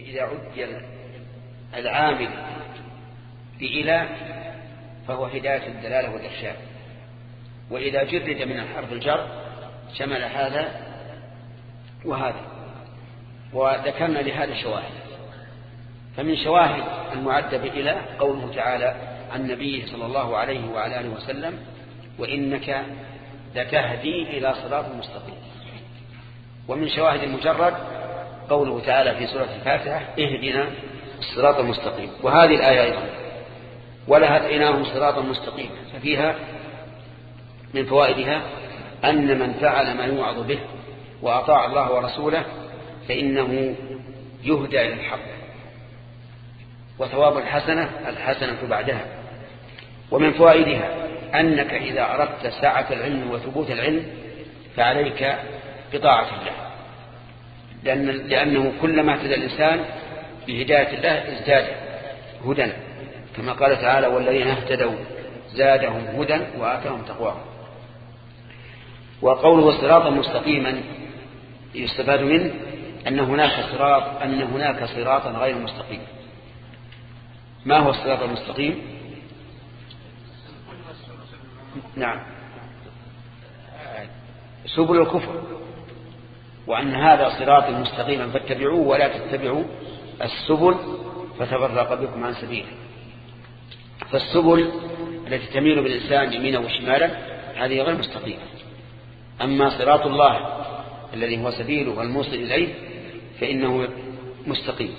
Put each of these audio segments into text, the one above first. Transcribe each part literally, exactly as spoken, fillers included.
إذا عد العامل بإلى فهو هداية الدلالة والإرشاد، وإذا جرد من الحرف الجر شمل هذا وهذا. وذكرنا لهذا شواهد. فمن شواهد المعدة بإلى قوله تعالى عن النبي صلى الله عليه وعلى آله وسلم: وإنك لتهدي إلى صراط مستقيم. ومن شواهد المجرد قوله تعالى في سورة الفاتحة: اهدنا الصراط المستقيم. وهذه الآية أيضا: ولهديناهم صراطا مستقيما. ففيها من فوائدها أن من فعل ما يوعظ به وأطاع الله ورسوله فإنه يهدى إلى الحق، وثواب الحسنة الحسنة بعدها. ومن فوائدها أنك إذا أردت سعة العلم وثبوت العلم فعليك بطاعة الله، لأن لأنه كلما اهتدى الإنسان بهداية الله ازداد هدى، كما قال تعالى: والذين اهتدوا زادهم هدى وآتاهم تقواهم. وقوله صراطا مستقيما يستفاد منه أن هناك صراط أن هناك صراطا غير مستقيم. ما هو الصراط المستقيم؟ نعم، سبل الكفر، وأن هذا صراط مستقيما فاتبعوه ولا تتبعوا السبل فتفرق بكم عن سبيله. فالسبل التي تميل بالإنسان يمينا وشمالا هذه غير مستقيمة. أما صراط الله الذي هو سبيله والموصل إليه فإنه مستقيم.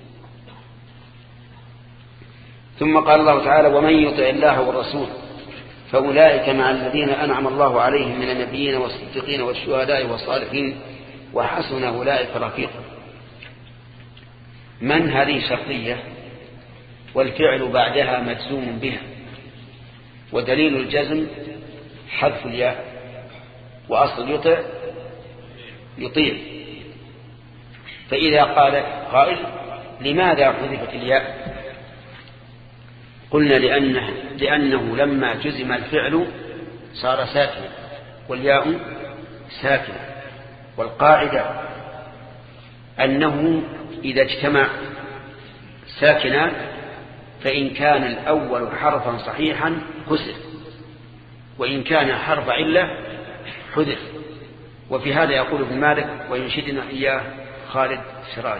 ثم قال الله تعالى: ومن يطع الله والرسول فأولئك مع الذين أنعم الله عليهم من النبيين والصديقين والشهداء والصالحين وحسن أولئك رفيقا. من هذه شرطية، والفعل بعدها مجزوم بها، ودليل الجزم حذف الياء، وأصل يطع يطيع. فإذا قال قائل: لماذا حذفت الياء؟ قلنا لأنه, لأنه لما جزم الفعل صار ساكنا والياء ساكنة، والقاعدة أنه إذا اجتمع ساكنان فإن كان الأول حرفا صحيحا حذف، وإن كان حرف علة حذف. وفي هذا يقول ابن مالك وينشدنا إياه خالد الشراي: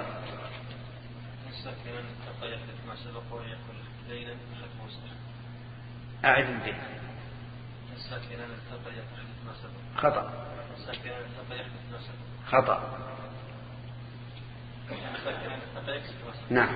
أعد به خطأ خطأ نعم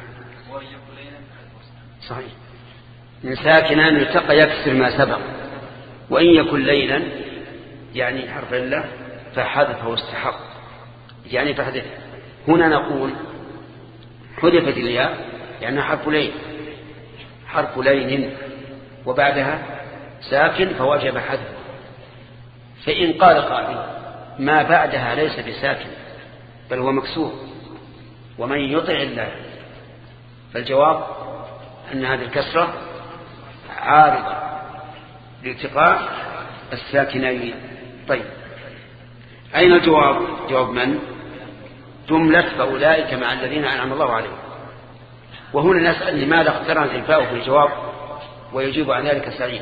صحيح. إن ساكنان التقى يكسر ما سبق، وإن يكن لينا يعني حرف الله فحذفه استحق يعني فحذفه. هنا نقول حذفت الياء يعني حرف لين حرف لين وبعدها ساكن فوجب حذفه. فإن قال قائل: ما بعدها ليس بساكن بل هو مكسور، ومن يطع الله، فالجواب أن هذه الكسرة عارضة لالتقاء الساكنين. طيب، أين الجواب؟ جواب من؟ جملة فأولئك مع الذين أنعم الله عليهم. وهنا نسأل: لماذا اقترن الإنفاء في الجواب؟ ويجيب عن ذلك سعيد: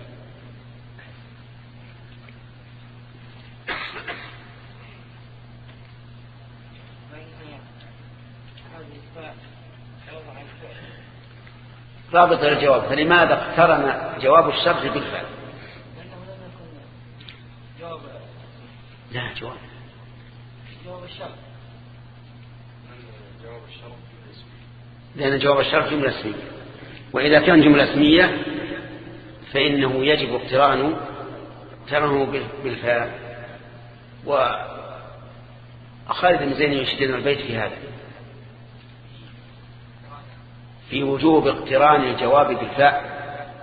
رابط الجواب. فلماذا اقترن جواب الشرط بالفعل؟ لا، جواب جواب الشرط لأن جواب الشرط جملة اسمية، وإذا كان جملة اسمية فإنه يجب اقترانه اقترانه بالفاء. وخالد بن زيد يشدد البيت في هذا في وجوب اقتران الجواب بالفاء.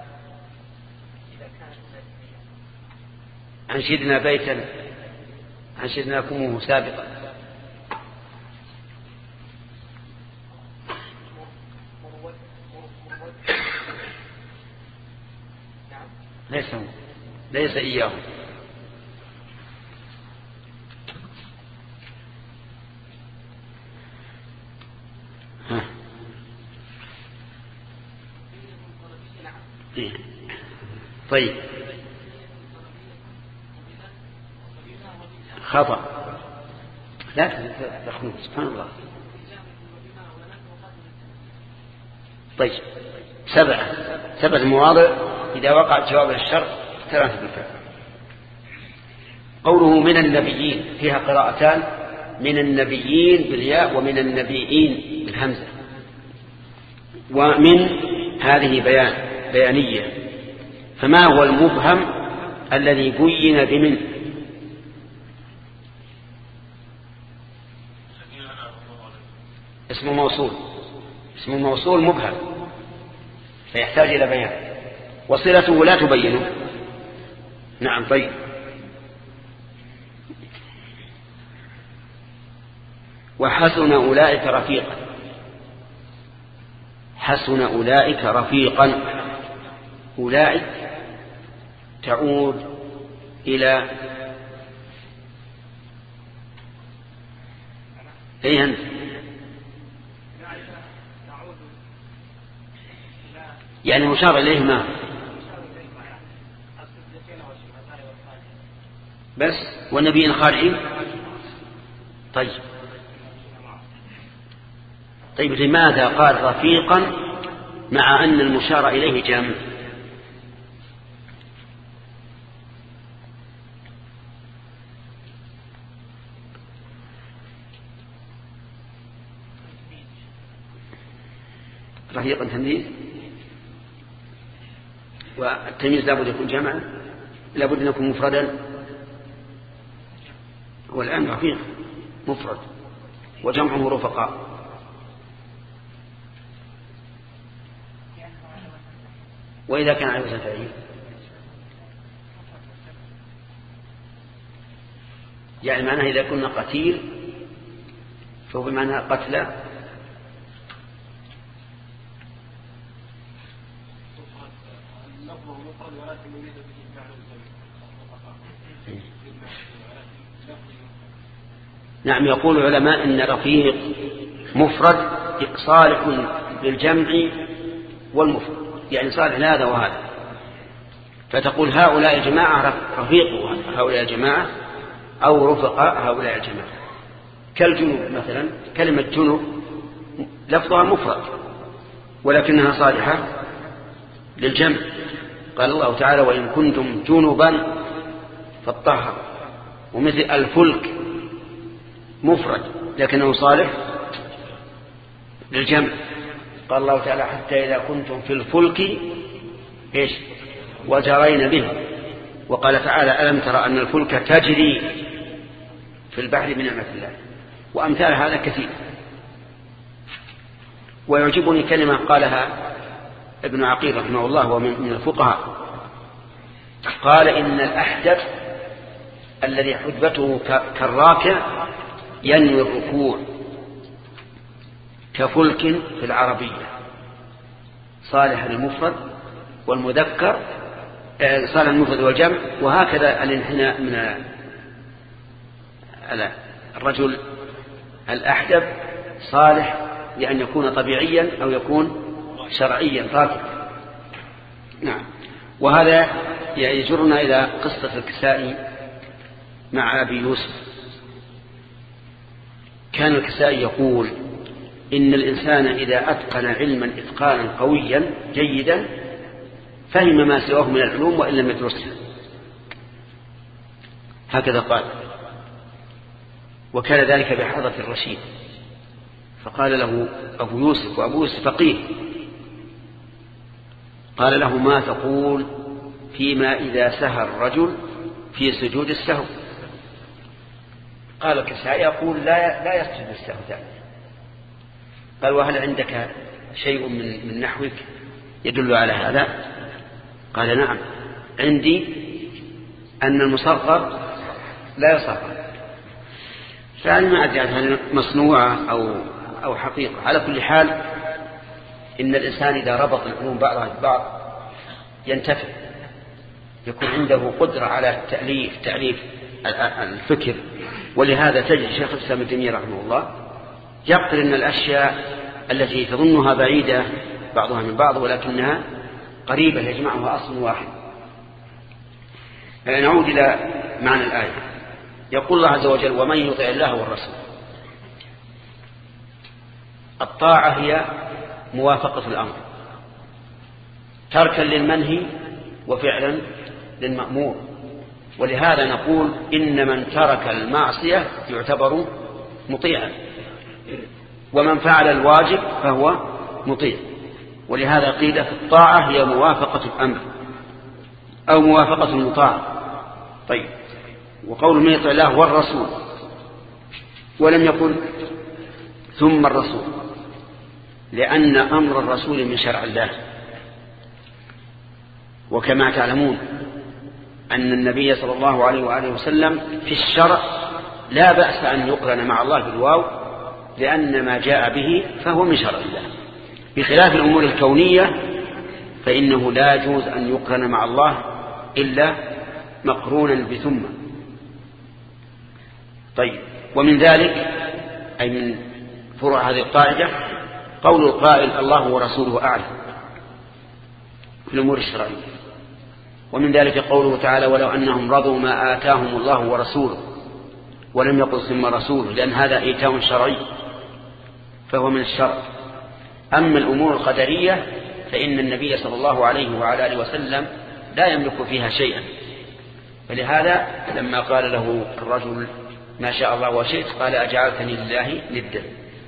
أنشدنا بيتا أنشدناكمه سابقا. ليس ليس إياه. ها. طيب خطأ لا تخلون سبحان الله. طيب سبعة سبعة مواضع إذا وقع جواب الشرط ثلاثة بالفعل. قوله من النبيين فيها قراءتان، من النبيين بالياء ومن النبيين بالهمزة. ومن هذه بيان بيانية، فما هو المبهم الذي بين بمن؟ اسم موصول، اسم موصول مبهم فيحتاج إلى بيان، وصلته لا تبينه. نعم طيب. وحسن أولئك رفيقا، حسن أولئك رفيقا، أولئك تعود إلى أي أنت يعني مشار إليه ما بس والنبيين خارجين. طيب طيب لماذا قال رفيقا مع أن المشار إليه جامع؟ رفيقا تمييز، والتمييز لابد يكون جمعا، لابد أن يكون مفردا. والآن رفيق مفرد وجمعه رفقاء. وإذا كان على وزن فعيل يعني معناه إذا كنا قتيل فهو بمعنى قتلى. نعم يقول العلماء إن رفيق مفرد صالح للجمع والمفرد، يعني صالح لهذا وهذا، فتقول هؤلاء الجماعة رفيق هؤلاء الجماعة أو رفقاء هؤلاء الجماعة. كالجنوب مثلا، كلمة جنوب لفظها مفرد ولكنها صالحة للجمع. قال الله تعالى وإن كنتم جنبا فاطهروا. ومثل الفلك مفرد لكنه صالح للجمع. قال الله تعالى حتى إذا كنتم في الفلك إيش وجرين به. وقال تعالى ألم ترى أن الفلك تجري في البحر بنعمة الله. وأمثال هذا كثير. ويعجبني كلمة قالها ابن عقيل رحمه الله ومن الفقهاء، قال إن الأحدث الذي حدبته كالراكع ينوي الركوع كفلك في العربية، صالح للمفرد والمذكر، صالح للمفرد والجمع. وهكذا الانحناء من الرجل الأحدب صالح لأن يكون طبيعيا أو يكون شرعيا راكبا. نعم. وهذا يجرنا إلى قصة الكسائي مع أبي يوسف. كان الكسائي يقول إن الإنسان إذا أتقن علما إتقانا قويا جيدا فهم ما سواه من العلوم وإن لم يدرسه. هكذا قال. وكان ذلك بحضرة الرشيد، فقال له أبو يوسف، وأبو يوسف فقيه، قال له ما تقول فيما إذا سهى الرجل في سجود السهو؟ قال الكسائي يقول لا لا يسجد السهو ذلك. قال وهل عندك شيء من, من نحوك يدل على هذا؟ قال نعم عندي أن المصغر لا يصغر. فأنا ما أدري هل مصنوعة أو, أو حقيقة. على كل حال إن الإنسان إذا ربط العلوم بعضها ببعض ينتفع، يكون عنده قدرة على التأليف تأليف الفكر. ولهذا تجد شيخ الإسلام ابن تيمية رحمه الله يقرن الأشياء التي تظنها بعيدة بعضها من بعض ولكنها قريبة يجمعها أصل واحد. نعود إلى معنى الآية. يقول الله عز وجل ومن يطع الله والرسول. الطاعة هي موافقة الأمر تركا للمنهي وفعلا للمأمور، ولهذا نقول إن من ترك المعصية يعتبر مطيعا ومن فعل الواجب فهو مطيع. ولهذا قيل في الطاعة هي موافقة الأمر أو موافقة المطاع. طيب، وقول من يطع الله والرسول ولم يقل ثم الرسول، لأن أمر الرسول من شرع الله. وكما تعلمون أن النبي صلى الله عليه وآله وسلم في الشرع لا بأس أن يقرن مع الله بالواو، لأن ما جاء به فهو من شرع الله، بخلاف الأمور الكونية فإنه لا يجوز أن يقرن مع الله إلا مقرونا بثم. طيب، ومن ذلك أي من فروع هذه القاعدة قول القائل الله ورسوله أعلم في الأمور الشرعية. ومن ذلك قوله تعالى ولو أنهم رضوا ما آتاهم الله ورسوله، ولم يقل ثم رسوله، لأن هذا إيتاء شرعي فهو من الشرع. أما الأمور القدرية فإن النبي صلى الله عليه وعلى آله وسلم لا يملك فيها شيئا، فلهذا لما قال له الرجل ما شاء الله وشئت قال أجعلتني لله ندا.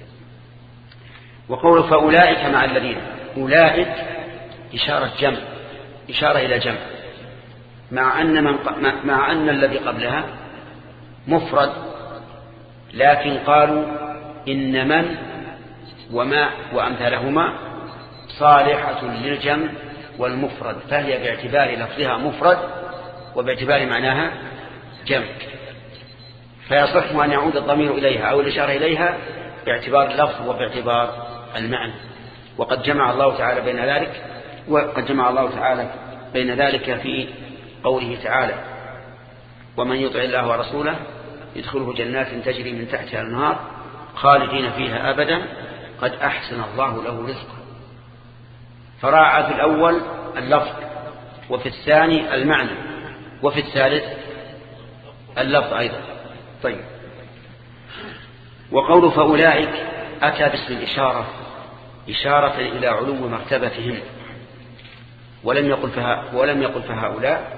وقول فأولئك مع الذين، أولئك إشارة جمع، إشارة إلى جمع، مع أن, من مع أن الذي قبلها مفرد، لكن قالوا إن من وما وأمثالهما صالحة للجمع والمفرد، فهي باعتبار لفظها مفرد وباعتبار معناها جمع، فيصح أن يعود الضمير إليها أو الإشارة إليها باعتبار اللفظ وباعتبار المعنى. وقد جمع الله تعالى بين ذلك وقد جمع الله تعالى بين ذلك في قوله تعالى ومن يطع الله ورسوله يدخله جنات تجري من تحتها الأنهار خالدين فيها أبدا قد أحسن الله له رزقا. فراعى في الأول اللفظ وفي الثاني المعنى وفي الثالث اللفظ أيضا. طيب، وقول فأولئك أتى باسم الإشارة إشارة إلى علو مرتبتهم، ولم يقل فها ولم يقل فهؤلاء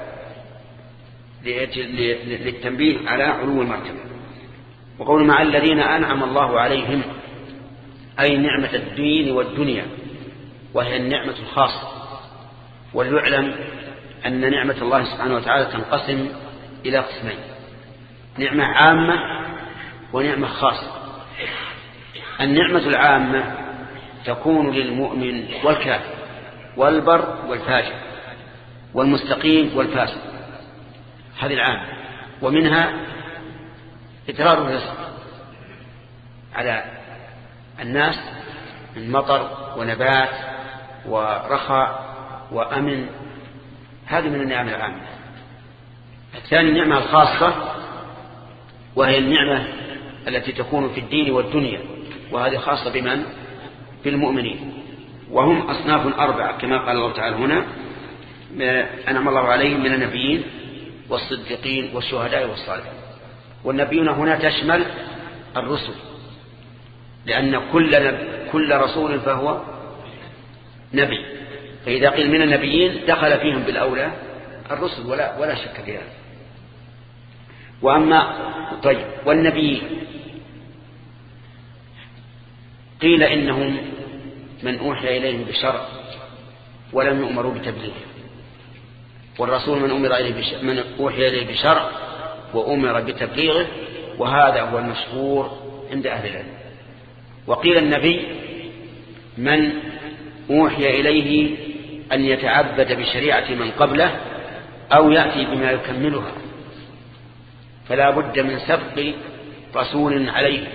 للتنبيه على علو المرتبة. وقول مع الذين أنعم الله عليهم أي نعمة الدين والدنيا، وهي النعمة الخاصة. وليعلم أن نعمة الله سبحانه وتعالى تنقسم إلى قسمين: نعمة عامة ونعمة خاصة. النعمة العامة تكون للمؤمن والكافر والبر والفاجر والمستقيم والفاسد، هذه العامة. ومنها إدرار الرزق على الناس من مطر ونبات ورخاء وأمن، هذه من النعم العامة. الثاني النعمة الخاصة، وهي النعمة التي تكون في الدين والدنيا، وهذه خاصة بمن؟ بالمؤمنين، وهم أصناف أربعة كما قال الله تعالى هنا أنعم الله عليهم من النبيين والصديقين والشهداء والصالحين. والنبيون هنا تشمل الرسل، لأن كل, نب... كل رسول فهو نبي، فإذا قيل من النبيين دخل فيهم بالأولى الرسل ولا, ولا شك في هذا. وأما طيب والنبي قيل إنهم من أوحي إليهم بشرع ولم يؤمروا بتبليغه، والرسول من أمر إليه بشرع من أوحي إليه بشرع وأمر بتبليغه، وهذا هو المشهور عند أهل العلم. وقيل النبي من أوحي إليه أن يتعبد بشريعة من قبله أو يأتي بما يكملها، فلا بد من سبق رسول عليه.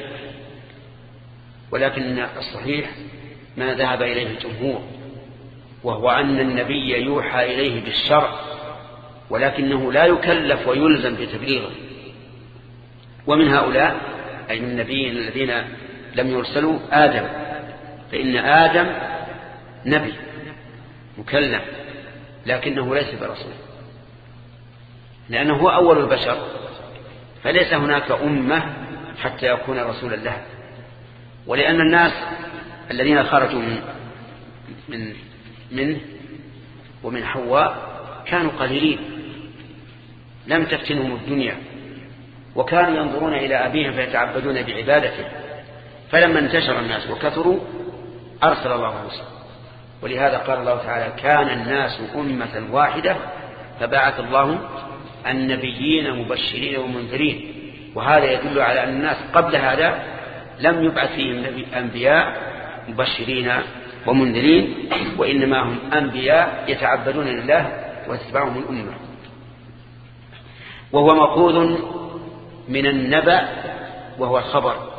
ولكن الصحيح ما ذهب إليه الجمهور، وهو أن النبي يوحى إليه بالشرع ولكنه لا يكلف ويلزم بتبليغه. ومن هؤلاء أي من النبيين الذين لم يرسلوا آدم فإن آدم نبي مكلم لكنه ليس برسول، لأنه هو أول البشر، فليس هناك أمة حتى يكون رسولا له. ولأن الناس الذين خرجوا من من منه ومن حواء كانوا قليلين، لم تفتنهم الدنيا، وكانوا ينظرون إلى أبيهم فيتعبدون بعبادته، فلما انتشر الناس وكثروا أرسل الله رسلا. ولهذا قال الله تعالى: كان الناس أمة واحدة فبعث الله النبيين مبشرين ومنذرين. وهذا يدل على أن الناس قبل هذا لم يبعث فيهم أنبياء مبشرين ومنذرين، وإنما هم أنبياء يتعبدون لله ويتبعهم الأمة. وهو مأخوذ من النبأ وهو الخبر،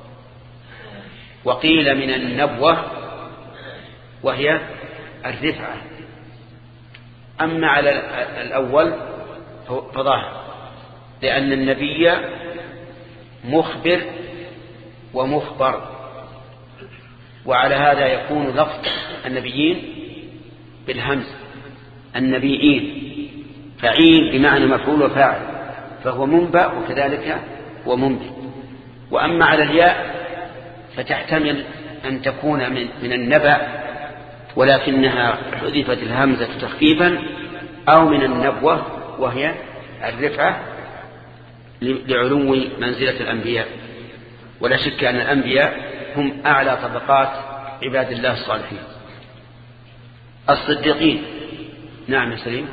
وقيل من النبوة وهي الرفعة. أما على الأول فظاهر، لأن النبي مخبر ومخبر، وعلى هذا يكون لفظ النبيين بالهمز النبيين، فعيل بمعنى مفعول وفاعل، فهو منبأ وكذلك هو منبئ. وأما على الياء فتحتمل أن تكون من, من النبأ ولكنها حذفت الهمزة تخفيفا، أو من النبوة وهي الرفعة لعلو منزلة الأنبياء. ولا شك أن الأنبياء هم أعلى طبقات عباد الله الصالحين الصديقين. نعم يا سليم.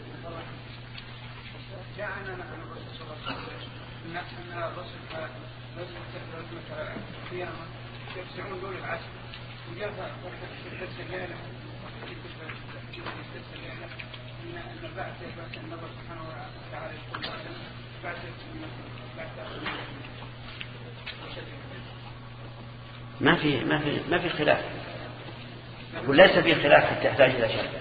ما في ما في ما في خلاف، وليس في خلاف حتى يحتاج إلى شك.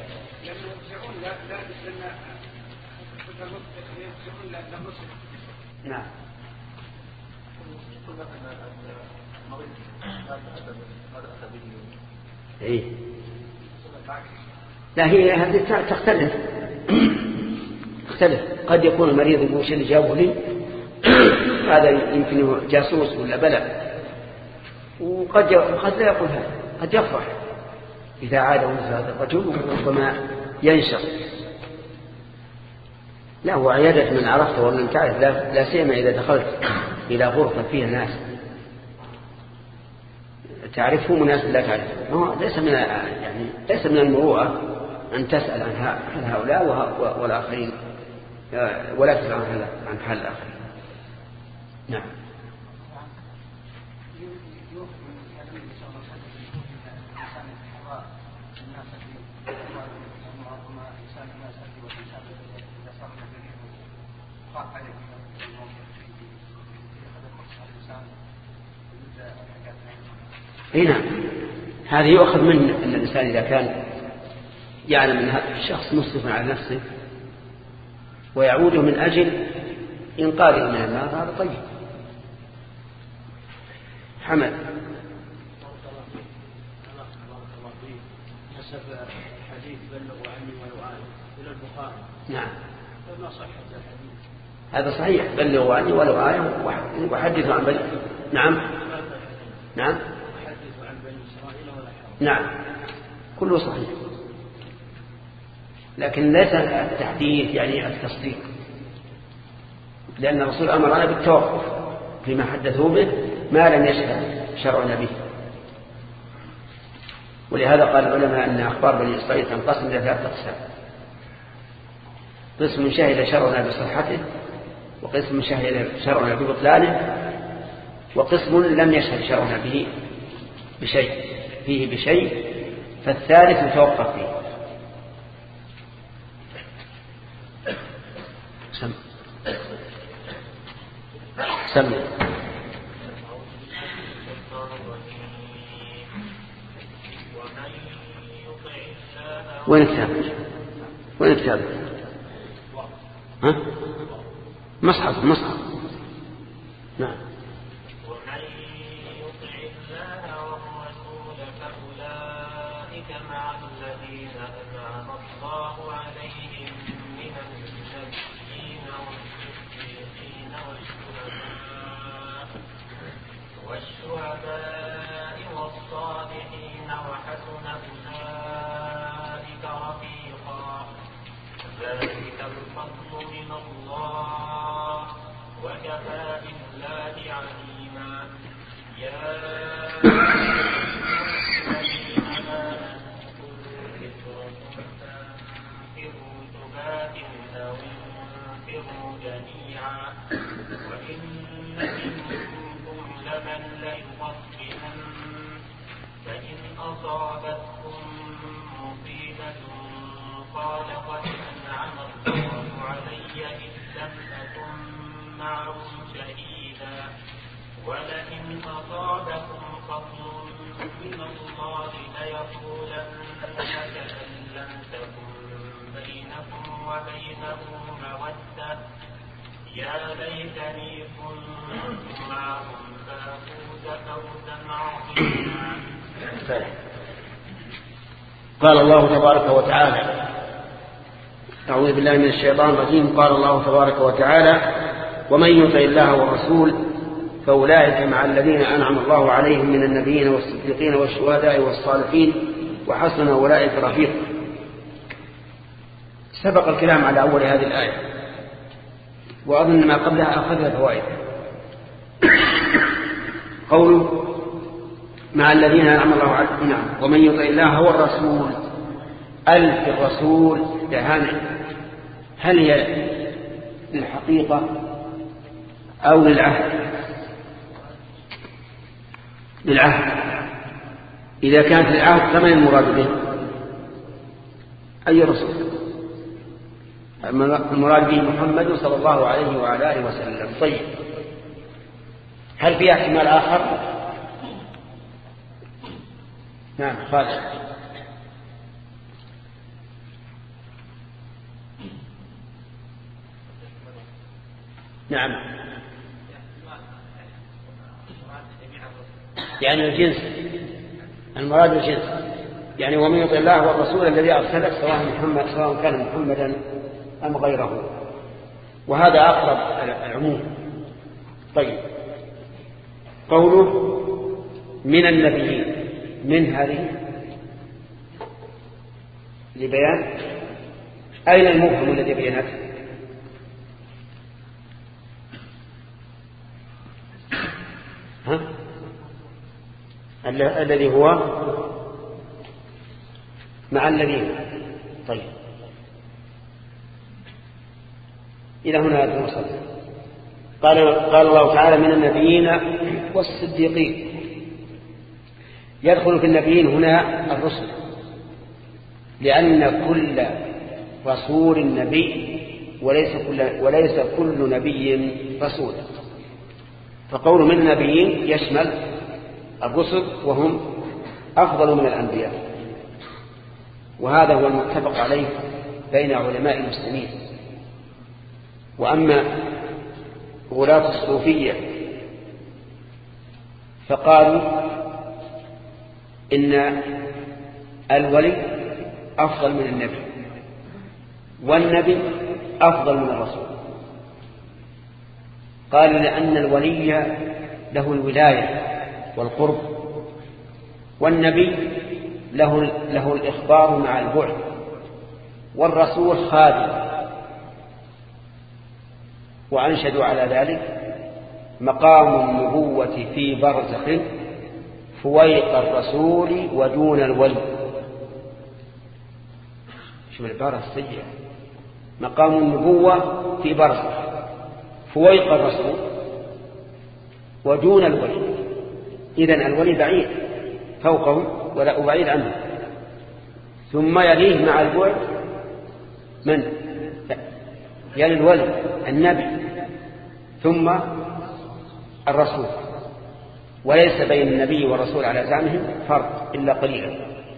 نعم. إيه. لا هي هذه تختلف تختلف قد يكون المريض يقول شيء اللي جابه لي هذا يمكن جاسوس ولا بلى، وقد قد لا يقول هذا، قد يفرح إذا عاد مثل هذا الرجل وربما ينشر. لا، هو عيادة من عرفته ومن تعرف، لا, لا سيما إذا دخلت إلى غرفة فيها ناس تعرفه وناس لا تعرفه، ليس من يعني ليس من المروءة أن تسأل عن هؤلاء والآخرين، ولا تسأل عن حال الآخرين. نعم. هنا هذه يؤخذ من أن الإنسان إذا كان يعلم أن هذا الشخص مسرف على نفسه ويعوده من أجل إنقاذه من النار، هذا طيب. حمد. حسب الحديث بلغوا عني ولو آية إلى البخاري. نعم. فما صح هذا الحديث؟ هذا صحيح، بلغوا عني ولو آية وحدثوا عن بني. نعم. نعم. نعم كله صحيح، لكن ليس التحديث يعني التصديق، لأن الرسول أمرنا بالتوقف فيما حدثوا به ما لم يشهد شرعنا به. ولهذا قال العلماء أن أخبار بني إسرائيل تنقسم إلى ثلاثة أقسام: قسم شهد شرعنا بصحته، وقسم شهد شرعنا ببطلانه، وقسم لم يشهد شرعنا به بشيء فيه بشيء، فالثالث يتوقف فيه. سم سم وين كتاب وين كتاب ها مصحف مصحف نعم. ومن يطع الله والرسول فأولئك مع الذين أنعم الله عليهم من النبيين والصديقين والشهداء والشهداء والصالحين وحسن أولئك رفيقا ذلك الفضل من الله وكفى بالله عليما يا الذين آمنوا كلوا فانفروا ثبات أو انفروا جميعا وإن منكم لمن ليبطئن فإن أصابتكم مصيبة قال قد أنعم الله علي إذ لم أكن معهم شهيدا ولئن أصابكم فضل من الله ليقولن كأن لم تكن بينكم وبينه مودة يا ليتني كنت معهم فأفوز فوزا عظيما. قال الله تبارك وتعالى أعوذ بالله من الشيطان الرجيم. قال الله تبارك وتعالى ومن يطع الله والرسول فأولئك مع الذين أنعم الله عليهم من النبيين والصديقين والشهداء والصالحين وحسن أولئك رفيقا. سبق الكلام على أول هذه الآية وأظن ما قبلها أخذها فوائد. قوله مع الذين أنعم الله عليهم نعم ومن يطع الله والرسول ألف الرسول دهانة هل هي للحقيقة أو للعهد؟ للعهد. إذا كانت للعهد فما المراد به؟ أي رسول؟ المراد به محمد صلى الله عليه وعلى آله وسلم. طيب هل في احتمال آخر؟ نعم خالد. نعم يعني الجنس المراد الجنس يعني ومن يطع الله والرسول الذي أرسله سواء محمد سواء كان محمدا أم غيره وهذا أقرب العموم. طيب قوله من النبيين من هذه لبيان أين المفهم الذي بينته؟ ها؟ الذي هو مع الذين. طيب إلى هنا هذا المصدر. قال قال الله تعالى من النبيين والصديقين. يدخل في النبيين هنا الرسل لأن كل رسول نبي وليس كل وليس كل نبي رسول. فقول من النبيين يشمل الرسل وهم أفضل من الأنبياء وهذا هو المتفق عليه بين علماء المسلمين. وأما غلاة الصوفية فقالوا إن الولي أفضل من النبي والنبي أفضل من الرسول. قال لأن الولي له الولاية والقرب والنبي له, له الإخبار مع البعد والرسول خادم. وأنشدوا على ذلك مقام النبوة في برزخ فويق الرسول ودون الولي. شوف العبارة السيئة مقام النبوة في برزخ فويق الرسول ودون الولي. إذن الولي بعيد فوقه ولا بعيد عنه ثم يليه مع البعد من يلي الولي النبي ثم الرسول وليس بين النبي والرسول على زعمهم فرق إلا قليلا.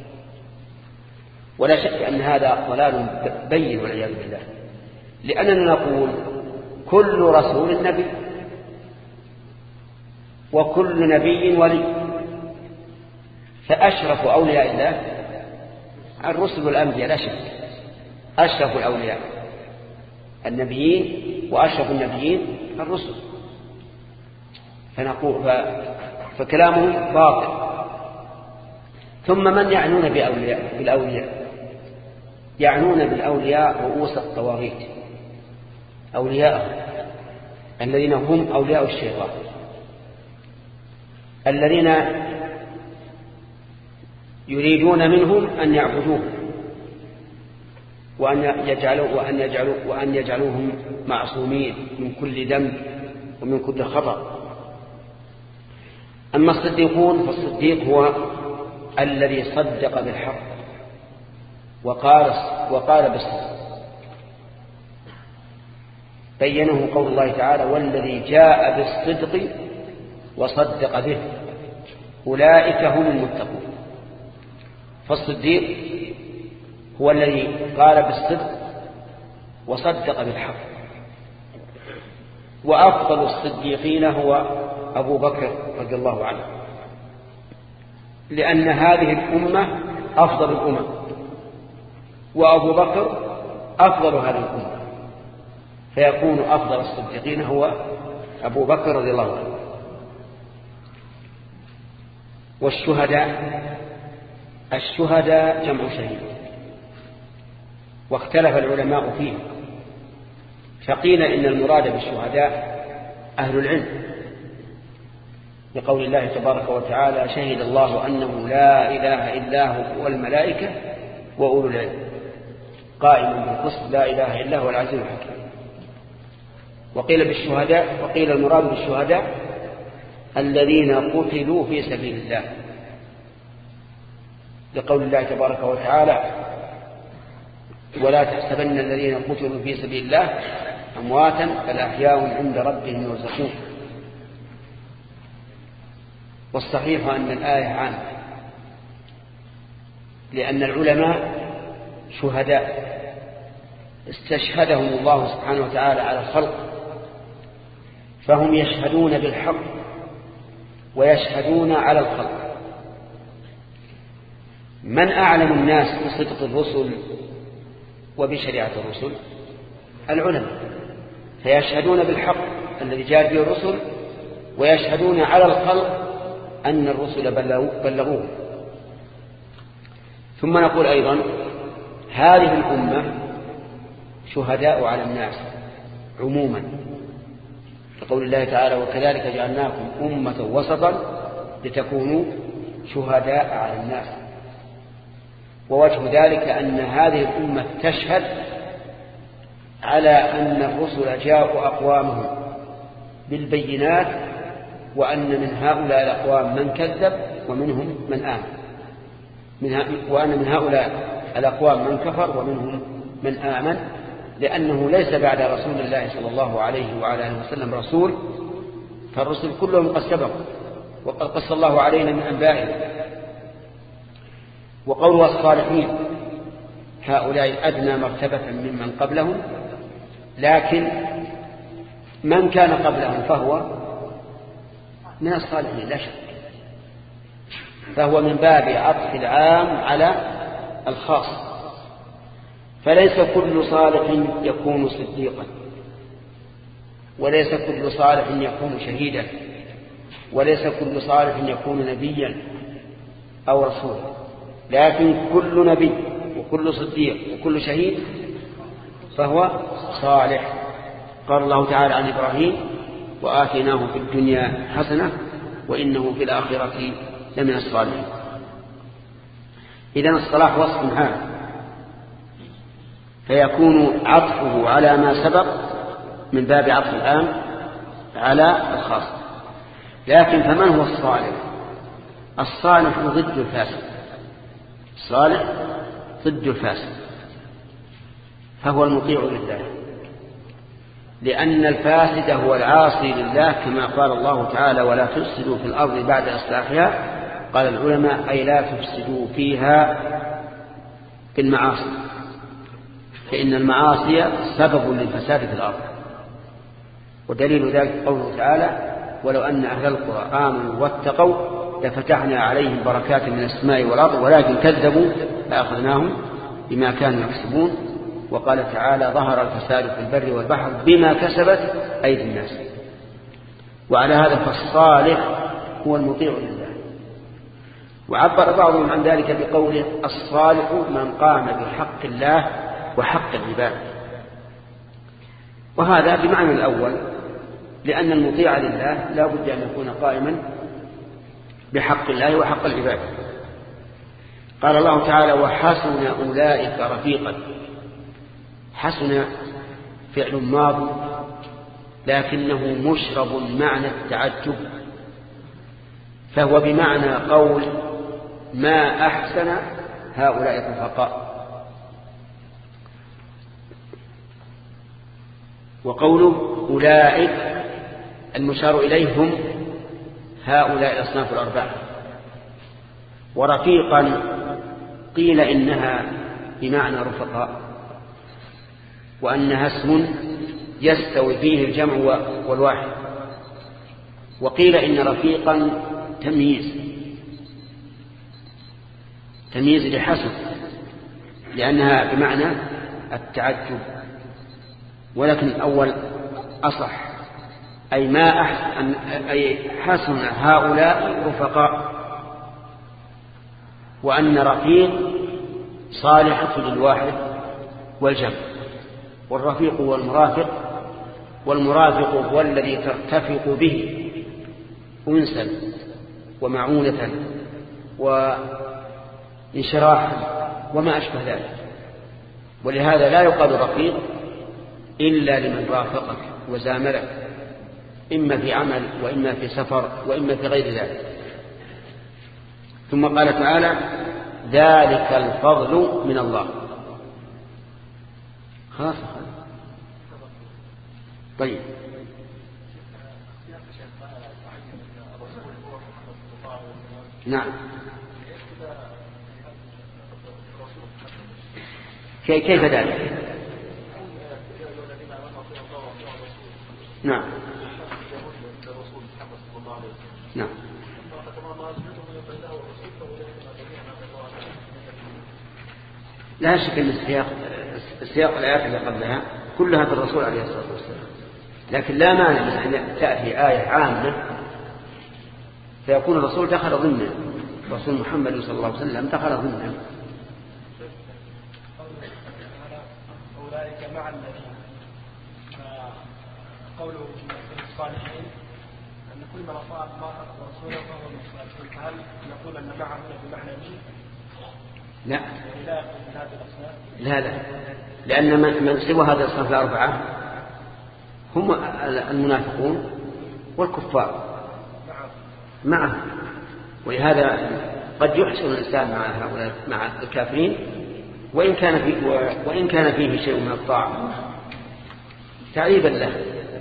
ولا شك أن هذا ضلال بين والعياذ بالله لأننا نقول كل رسول نبي وكل نبي ولي فأشرف أولياء الله الرسل والأنبياء لا شك، أشرف الأولياء النبيين، وأشرف النبيين الرسل. فنقول فكلامهم باطل. ثم من يعنون بأولياء بالأولياء؟ يعنون بالأولياء رؤوس الطواغيت، أولياء الذين هم أولياء الشيطان، الذين يريدون منهم أن يعبدوه وأن يجعلوا وأن يجعلوا وأن يجعلوهم معصومين من كل ذنب ومن كل خطأ. أما الصديقون فالصديق هو الذي صدق بالحق وقال وقال بالصدق، بينه قول الله تعالى: والذي جاء بالصدق وصدق به أولئك هم المتقون. فالصديق هو الذي قال بالصدق وصدق بالحق. وأفضل الصديقين هو أبو بكر رضي الله عنه، لأن هذه الأمة أفضل الأمم، وأبو بكر أفضل هذه الأمة، فيكون أفضل الصديقين هو أبو بكر رضي الله عنه. والشهداء الشهداء جمع شهيد، واختلف العلماء فيه، فقيل إن المراد بالشهداء أهل العلم، لقول الله تبارك وتعالى: شهد الله أنه لا إله إلا هو والملائكة وأولو العلم قائم بالقسط لا إله إلا هو العزيز الحكيم. وقيل بالشهداء وقيل المراد بالشهداء الذين قتلوا في سبيل الله، لقول الله تبارك وتعالى: ولا تحسبن الذين قتلوا في سبيل الله أمواتا بل أحياء عند ربهم يرزقون. والصحيح أن الآية عامة، لأن العلماء شهداء استشهدهم الله سبحانه وتعالى على الخلق، فهم يشهدون بالحق ويشهدون على الخلق. من أعلم الناس بصدق الرسل وبشريعة الرسل؟ العلماء، فيشهدون بالحق الذي جاء به الرسل، ويشهدون على الخلق أن الرسل بلغوه. ثم نقول أيضا: هذه الأمة شهداء على الناس عموما، لقول الله تعالى: وكذلك جعلناكم أمة وسطا لتكونوا شهداء على الناس. ووجه ذلك أن هذه الأمة تشهد على أن الرسل جاءوا أقوامهم بالبينات، وأن من هؤلاء الأقوام من كذب ومنهم من آمن، وأن من هؤلاء الأقوام من كفر ومنهم من آمن، لأنه ليس بعد رسول الله صلى الله عليه وعلى آله وسلم رسول، فالرسل كلهم قد سبقوا وقد قص الله علينا من أنبائهم. وقول الصالحين هؤلاء أدنى مرتبة ممن قبلهم، لكن من كان قبلهم فهو من الصالحين لا شك، فهو من باب عطف العام على الخاص. فليس كل صالح يكون صديقا، وليس كل صالح يكون شهيدا، وليس كل صالح يكون نبيا أو رسولا، لكن كل نبي وكل صديق وكل شهيد فهو صالح. قال الله تعالى عن إبراهيم: وآتيناه في الدنيا حسنة وإنه في الآخرة لمن الصالحين. إذن الصلاح وصف عام، فيكون عطفه على ما سبق من باب عطف الآن على الخاص. لكن فمن هو الصالح؟ الصالح ضد الفاسد، الصالح ضد الفاسد، فهو المطيع لله، لأن الفاسد هو العاصي لله، كما قال الله تعالى: ولا تفسدوا في الأرض بعد إصلاحها. قال العلماء: أي لا تفسدوا فيها في المعاصي، فإن المعاصي سبب للفساد في الأرض. ودليل ذلك قوله تعالى: ولو أن أهل القرى آمنوا واتقوا لفتحنا عليهم بركات من السماء والأرض ولكن كذبوا فأخذناهم بما كانوا يكسبون. وقال تعالى ظهر الفساد في البر والبحر بما كسبت أيدي الناس. وعلى هذا فالصالح هو المطيع لله. وعبر بعضهم عن ذلك بقوله الصالح من قام بحق الله وحق العباد، وهذا بمعنى الأول، لأن المطيع لله لا بد أن يكون قائما بحق الله وحق العباد. قال الله تعالى وحسن أولئك رفيقا. حسن فعل ماض لكنه مشرب معنى التعجب، فهو بمعنى قول ما أحسن هؤلاء الرفقاء. وقوله أولئك المشار إليهم هؤلاء الأصناف الأربعة. ورفيقا قيل إنها بمعنى رفقاء، وأنها اسم يستوي فيه الجمع والواحد. وقيل إن رفيقا تمييز تمييز لحسن لأنها بمعنى التعجب، ولكن الأول أصح، أي ما أحسن أي حسن هؤلاء رفقاء، وأن رفيق صالحة للواحد والجمع. والرفيق هو المرافق، والمرافق هو الذي ترتفق به أنسا ومعونة وانشراحا وما أشبه ذلك. ولهذا لا يقال رفيق إلا لمن رافقك وزاملك، إما في عمل وإما في سفر وإما في غير ذلك. ثم قال تعالى ذلك الفضل من الله. خلاص. طيب نعم. كيف ذلك؟ نعم نعم. لا شك أن السياق السياق الآيات اللي قبلها كلها في الرسول عليه الصلاة والسلام، لكن لا مانع من أن تأتي آية عامة فيكون الرسول دخل ضمنه، رسول محمد صلى الله عليه وسلم دخل ضمنه. أولئك مع الذين قوله من الصالحين أن كل من أطاع الله ورسوله فهو من الصالحين، فهل نقول أن معه بمعنى مين؟ لا لا لا، لأن من سوى هذا الصنف الأربعة هم المنافقون والكفار معه. ولهذا قد يحسن الإنسان مع هؤلاء مع الكافرين وإن كان فيه وإن كان فيه شيء من الطاعة تعريبا له،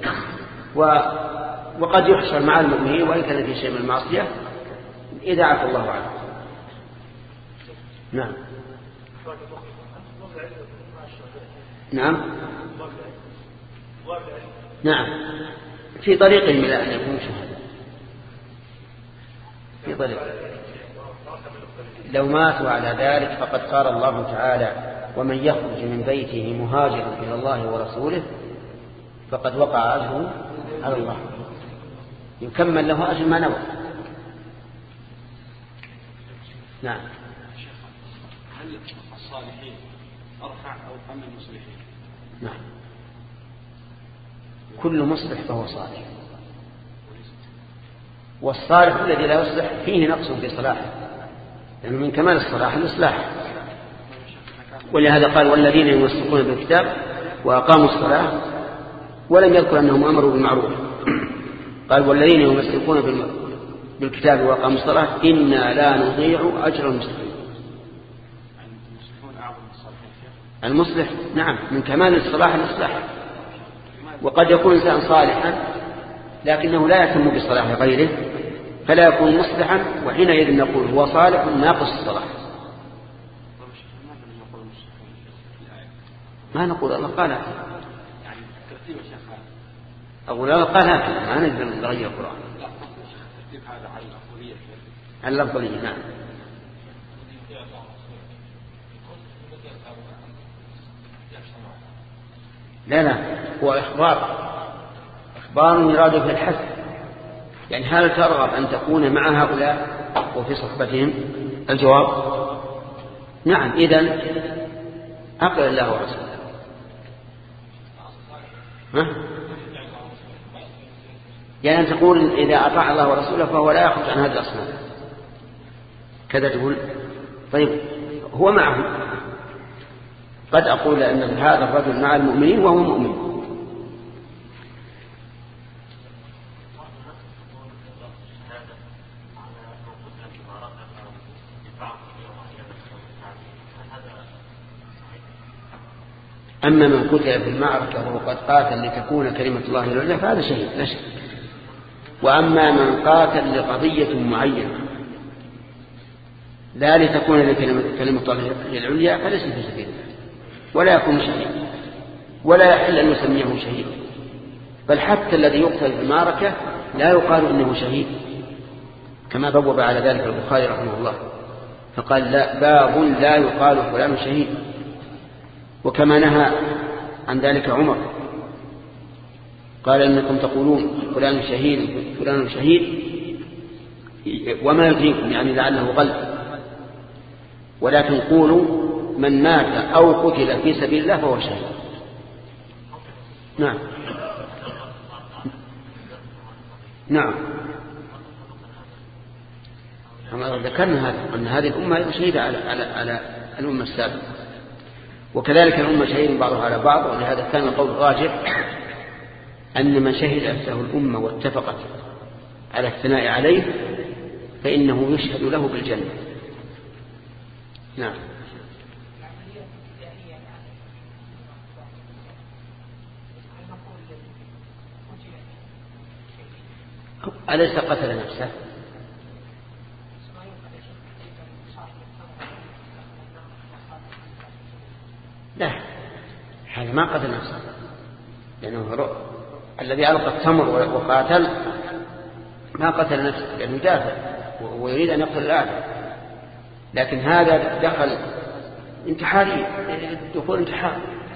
وقد يحسن مع المؤمنين وإن كان فيه شيء من المعصية إذا عفى الله عنه. نعم نعم نعم. في طريقهم إلى أن يكونوا شهداء، في طريق. لو ماتوا على ذلك فقد قال الله تعالى ومن يخرج من بيته مهاجرا إلى الله ورسوله فقد وقع أجره على الله، يكمل له أجر ما نوى. نعم. هل الصالحين أرفع أو أم المصلحين؟ نعم، كل مصلح فهو صالح، والصالح الذي لا يصلح فيه نقص في صلاحه، لأنه من كمال الصلاح الإصلاح. ولهذا قال والذين يمسكون بالكتاب وأقاموا الصلاة، ولم يذكر أنهم أمروا بالمعروف، قال والذين يمسكون بالكتاب وأقاموا الصلاة إنا لا نضيع أجر المسلمين. المصلح نعم من كمال الصلاح الإصلاح. وقد يكون إنسان صالحا لكنه لا يهتم بصلاح غيره فلا يكون مصلحا، وحينئذ نقول هو صالح ناقص الصلاح. ما نقول الله قال أقول الله قال هكذا، ما نقدر نغير القرآن. على الأفضلية. نعم. لا لا هو إخبار إخبار يراد في الحث، يعني هل ترغب أن تكون مع هؤلاء وفي صحبتهم؟ الجواب نعم. إذن أقل الله ورسوله. ها؟ يعني أن تقول إذا أطاع الله ورسوله فهو لا يخرج عن هذه الأصنام، كذا تقول. طيب هو معهم، قد أقول أن هذا الرجل مع المؤمنين وهو مؤمن. أما من قتل في المعركة وهو قد قاتل لتكون كلمة الله العليا فهذا شهيد لا شك. وأما من قاتل لقضية معينة لا لتكون كلمة الله العليا فليس في سبيل الله ولا يكون شهيد، ولا يحل أن نسميه شهيد. بل حتى الذي يقتل في المعركة لا يقال إنه شهيد، كما بوب على ذلك البخاري رحمه الله فقال لا باب لا يقال فلان شهيد. وكما نهى عن ذلك عمر قال إنكم تقولون فلان شهيد فلان شهيد وما يدريكم، يعني لعله غلط، ولكن قولوا من مات أو قتل في سبيل الله فهو شهيد. نعم نعم ذكرنا هذا أن هذه الأمة شهيدة على على على الأمة السابقة، وكذلك الأمة شهيد بعضها على بعض. ولهذا كان القول الراجح أن من شهدت له الأمة واتفقت على الثناء عليه فإنه يشهد له بالجنة. نعم. أليس قتل نفسه؟ لا هذا ما قتل نفسه، لأنه الذي ألقى التمر وقاتل ما قتل نفسه لأنه دافع ويريد أن يقتل الآخر. لكن هذا دخل انتحاري، دخول انتحار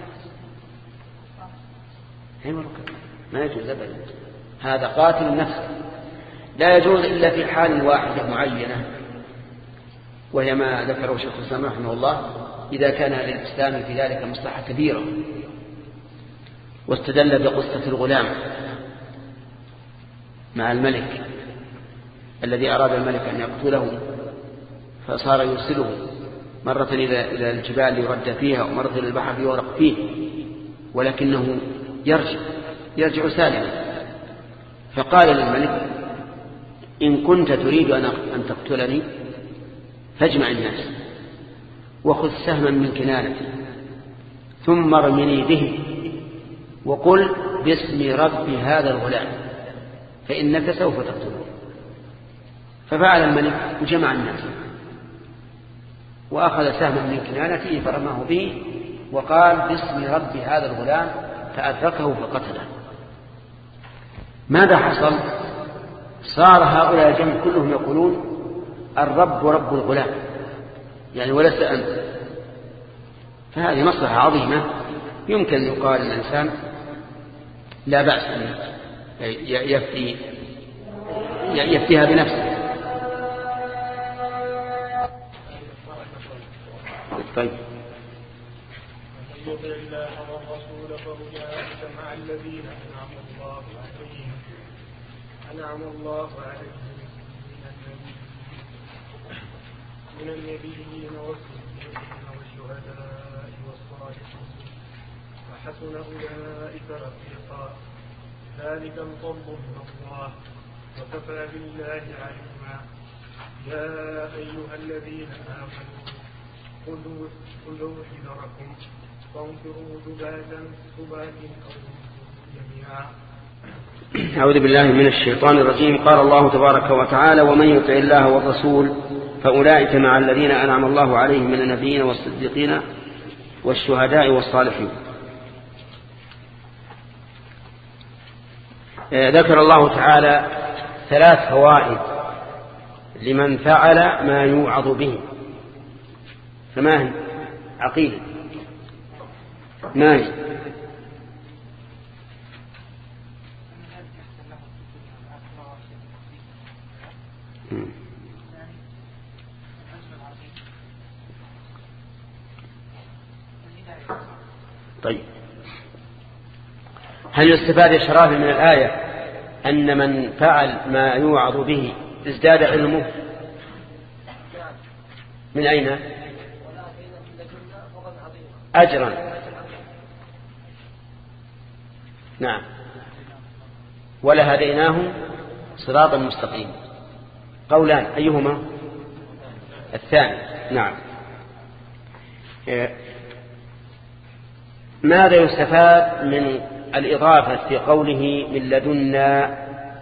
ما يجوز أبدا. هذا قاتل النفس لا يجوز إلا في حال واحدة معينة، وهي ما ذكره شيخ الإسلام رحمه الله إذا كان للإسلام في ذلك مصلحة كبيرة. واستدل بقصة الغلام مع الملك الذي أراد الملك أن يقتله فصار يرسله مرة إلى الجبال ليرد فيها ومرة إلى البحر ليغرق فيه، ولكنه يرجع يرجع سالما. فقال للملك إن كنت تريد أن تقتلني فاجمع الناس وخذ سهما من كنانتي ثم ارمني به وقل باسم رب هذا الغلام فإنك سوف تقتله. ففعل الملك وجمع الناس وأخذ سهما من كنانته فرماه به وقال باسم رب هذا الغلام فأدركه فقتله. ماذا حصل؟ صار هؤلاء الجمع كلهم يقولون الرب رب الغلام، يعني ولست أنت. فهذه مصلحة عظيمة يمكن أن يقال الإنسان لا بأس أن يفتي يفتيها بنفسه. طيب يطع الله والرسول فأولئك مع الذين أنعم الله عليهم أنعم الله عليهم من النبيين والصديقين والشهداء والصالحين وحسن أولئك رفيقا ذلك الفضل من الله وكفى بالله عليما. يا أيها الذين آمنوا خذوا خذوا حذركم فانفروا ثباتا ثبات أو جميعا. أعوذ بالله من الشيطان الرجيم. قال الله تبارك وتعالى ومن يطع الله والرسول فأولئك مع الذين أنعم الله عليهم من النبيين والصديقين والشهداء والصالحين. ذكر الله تعالى ثلاث فوائد لمن فعل ما يوعظ به. فما هي عقيل؟ ما هي؟ طيب، هل يستفاد يا شرافي من الآية أن من فعل ما يوعظ به ازداد علمه؟ من أين؟ أجرا. نعم. ولهديناه صراطا مستقيما. قولان، أيهما؟ الثاني. نعم. ماذا يستفاد من الإضافة في قوله من لدنا؟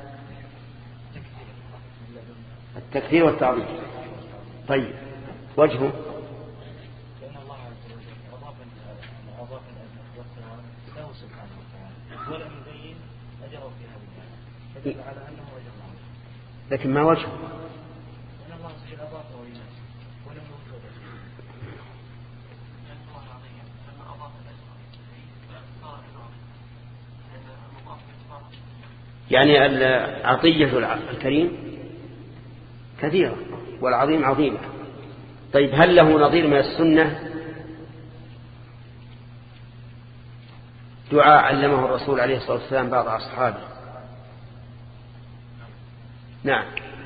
التكثير والتعظيم. طيب، وجهه؟ لأن الله عز وجل أضاف أضاف الأجر له سبحانه وتعالى ولم يبين أجره في هذه الآية، فدل على أنه أجر عظيم. لكن ما وجهه؟ لأن الله عز وجل أضافه للناس ولم يوجد يعني العطية الكريم كثيرة والعظيم عظيمة. طيب، هل له نظير من السنة؟ دعاء علمه الرسول عليه الصلاة والسلام بعض أصحابه. نعم.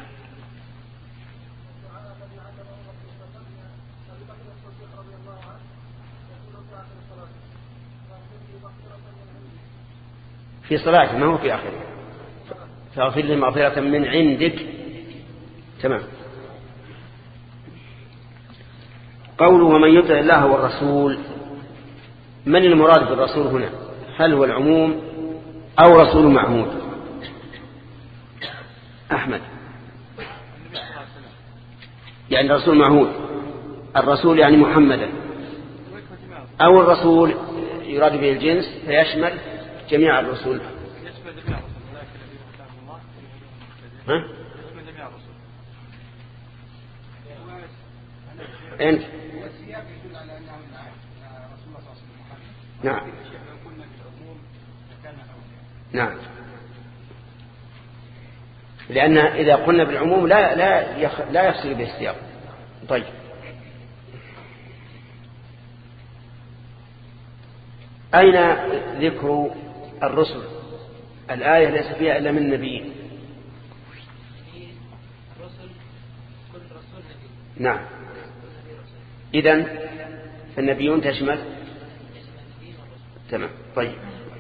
في صلاته، ما هو في آخره. فاغفر لي مغفرة من عندك. تمام. قوله ومن يطع الله والرسول، من المراد بالرسول هنا؟ هل هو العموم أو رسول معهود؟ أحمد. يعني رسول معهود، الرسول يعني محمدا، أو الرسول يراد به الجنس فيشمل جميع الرسل. ها؟ أنت؟ نعم. نعم. لأن إذا قلنا بالعموم لا لا يخ... لا يفصل به السياق. طيب. أين ذكر الرسل؟ الآية ليس فيها إلا من نبيين. نعم. إذن فالنبيون تشمل. تمام. طيب.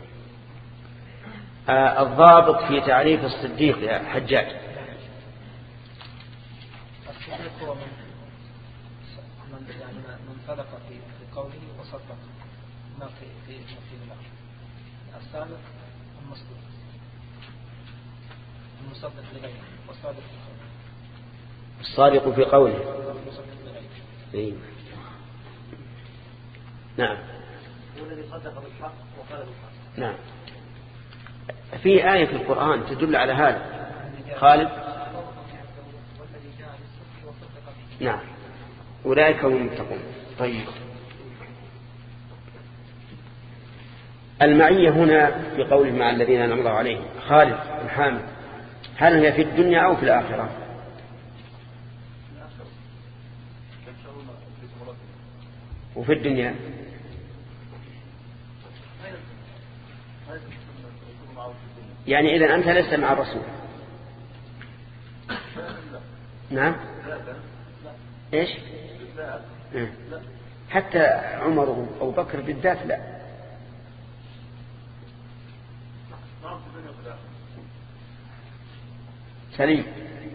آه الضابط في تعريف الصديق يا حجاج. الصديق هو من من يعني من صدق في قوله وصدق ما في في في الله. الصادق المصدوق، المصدق لغيره، والصادق في قوله. الصادق في قوله. إيه. نعم. هو الذي صدق بالحق وقال بالحق. نعم. في آية في القرآن تدل على هذا. خالد. نعم. أولئك هم المتقون. طيب. المعية هنا في قوله مع الذين أنعم الله عليهم. خالد الحامد، هل هي في الدنيا أو في الآخرة؟ وفي الدنيا يعني إذن أنت لست مع الرسول. نعم. إيش؟ حتى عمر أو بكر بالذات لا. سليم.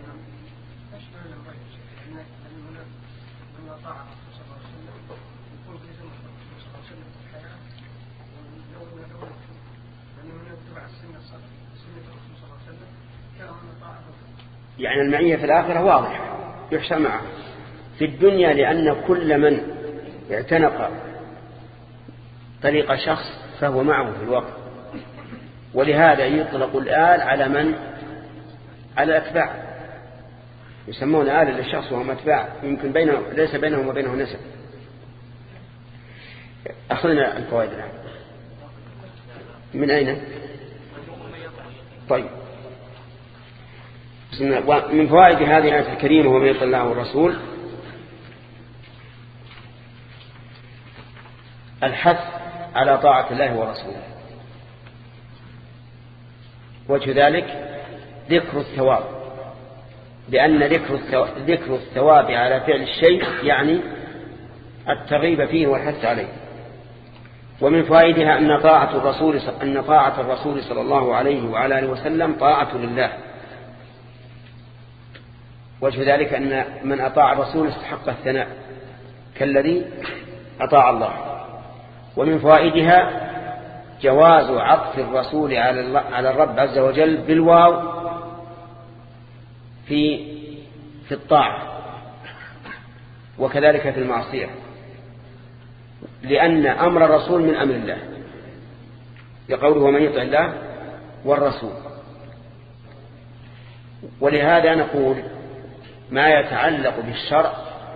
يعني المعية في الآخرة واضحة يحشى معه. في الدنيا لأن كل من اعتنق طريق شخص فهو معه في الوقت، ولهذا يطلق الآل على من؟ على الأتباع. يسمون آلا للشخص وهم أتباع يمكن بينه ليس بينهم وبينه نسب. أخذنا الفوائد الآن من أين؟ طيب من فوائد هذه الآية الكريمة ومن يطع الله والرسول الحث على طاعة الله ورسوله. وجه ذلك ذكر الثواب، لأن ذكر الثواب على فعل الشيء يعني الترغيب فيه والحث عليه. ومن فوائدها أن طاعة الرسول أن طاعة الرسول صلى الله عليه وعلى آله وسلم طاعة لله. وجه ذلك أن من أطاع الرسول استحق الثناء كالذي أطاع الله. ومن فوائدها جواز عطف الرسول على الرب عز وجل بالواو في في الطاعة وكذلك في المعصية، لأن أمر الرسول من أمر الله لقوله ومن يطع الله والرسول. ولهذا نقول ما يتعلق بالشرع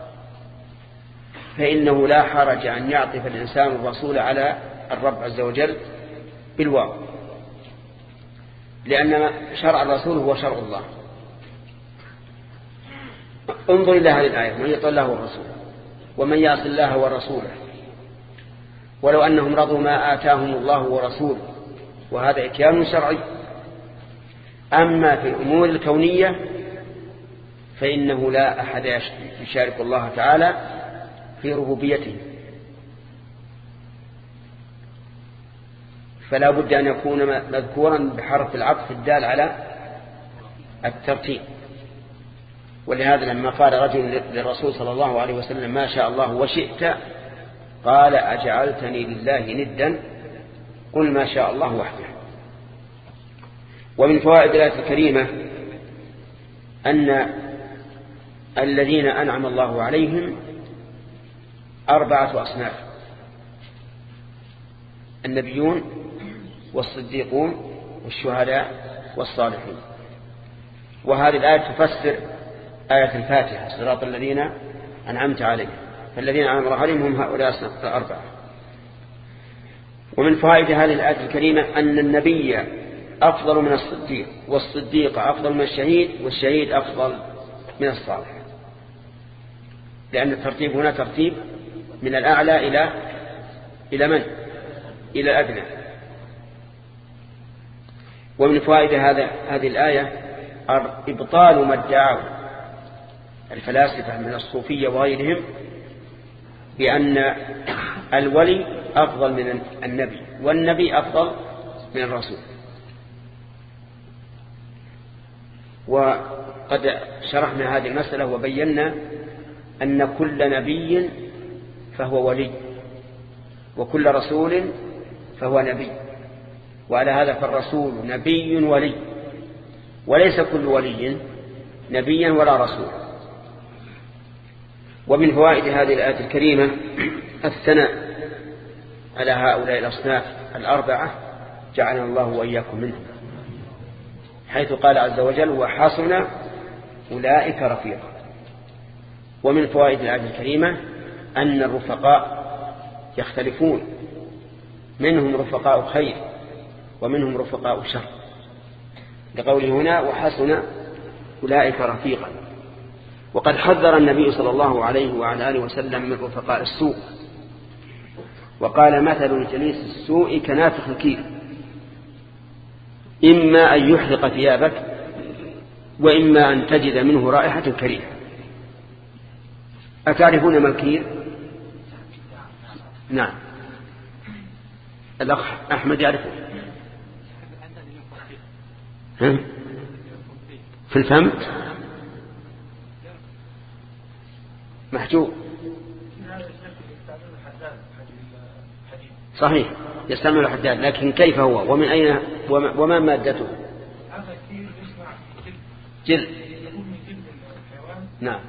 فإنه لا حرج أن يعطف الإنسان الرسول على الرب عز وجل بالواو، لأن شرع الرسول هو شرع الله. انظر إلى هذه الآية من يطع الله والرسول ومن يعص الله ورسوله ولو أنهم رضوا ما آتاهم الله ورسوله، وهذا إتيان شرعي. أما في الأمور الكونية فإنه لا أحد يشارك الله تعالى في ربوبيته، فلا بد أن يكون مذكورا بحرف العطف الدال على الترتيب. ولهذا لما قال رجل للرسول صلى الله عليه وسلم ما شاء الله وشئت قال أجعلتني لله ندا قل ما شاء الله وحده. ومن فوائد الآية الكريمة أن الذين أنعم الله عليهم أربعة أصناف: النبيون والصديقون والشهداء والصالحين. وهذه الآية تفسر آية الفاتحة صراط الذين أنعمت عليهم، فالذين أنعم الله عليهم هم هؤلاء الأربعة. ومن فوائد هذه الآية الكريمة أن النبي أفضل من الصديق، والصديق أفضل من الشهيد، والشهيد أفضل من الصالح، لأن الترتيب هنا ترتيب من الأعلى إلى إلى من؟ إلى الأدنى. ومن فوائد هذا هذه الآية إبطال ما ادعاه الفلاسفة من الصوفية وغيرهم بأن الولي أفضل من النبي والنبي أفضل من الرسول. وقد شرحنا هذه المسألة وبينا أن كل نبي فهو ولي وكل رسول فهو نبي، وعلى هذا فالرسول نبي ولي، وليس كل ولي نبيا ولا رسولا. ومن فوائد هذه الآية الكريمة الثناء على هؤلاء الأصناف الأربعة جعلنا الله وإياكم منهم، حيث قال عز وجل وحسن أولئك رفيقا. ومن فوائد الآية الكريمة أن الرفقاء يختلفون، منهم رفقاء خير ومنهم رفقاء شر، لقوله هنا وحسن أولئك رفيقا. وقد حذر النبي صلى الله عليه وعلى آله وسلم من رفقاء السوء، وقال مثل جليس السوء كنافخ الكير، إما أن يحرق ثيابك وإما أن تجد منه رائحة كريهة. أتعرفون ما الكير؟ نعم، الأخ أحمد يعرفه. في الفم محجوب، صحيح يستعمل الحداد، لكن كيف هو ومن أين وما مادته؟ جلد. نعم.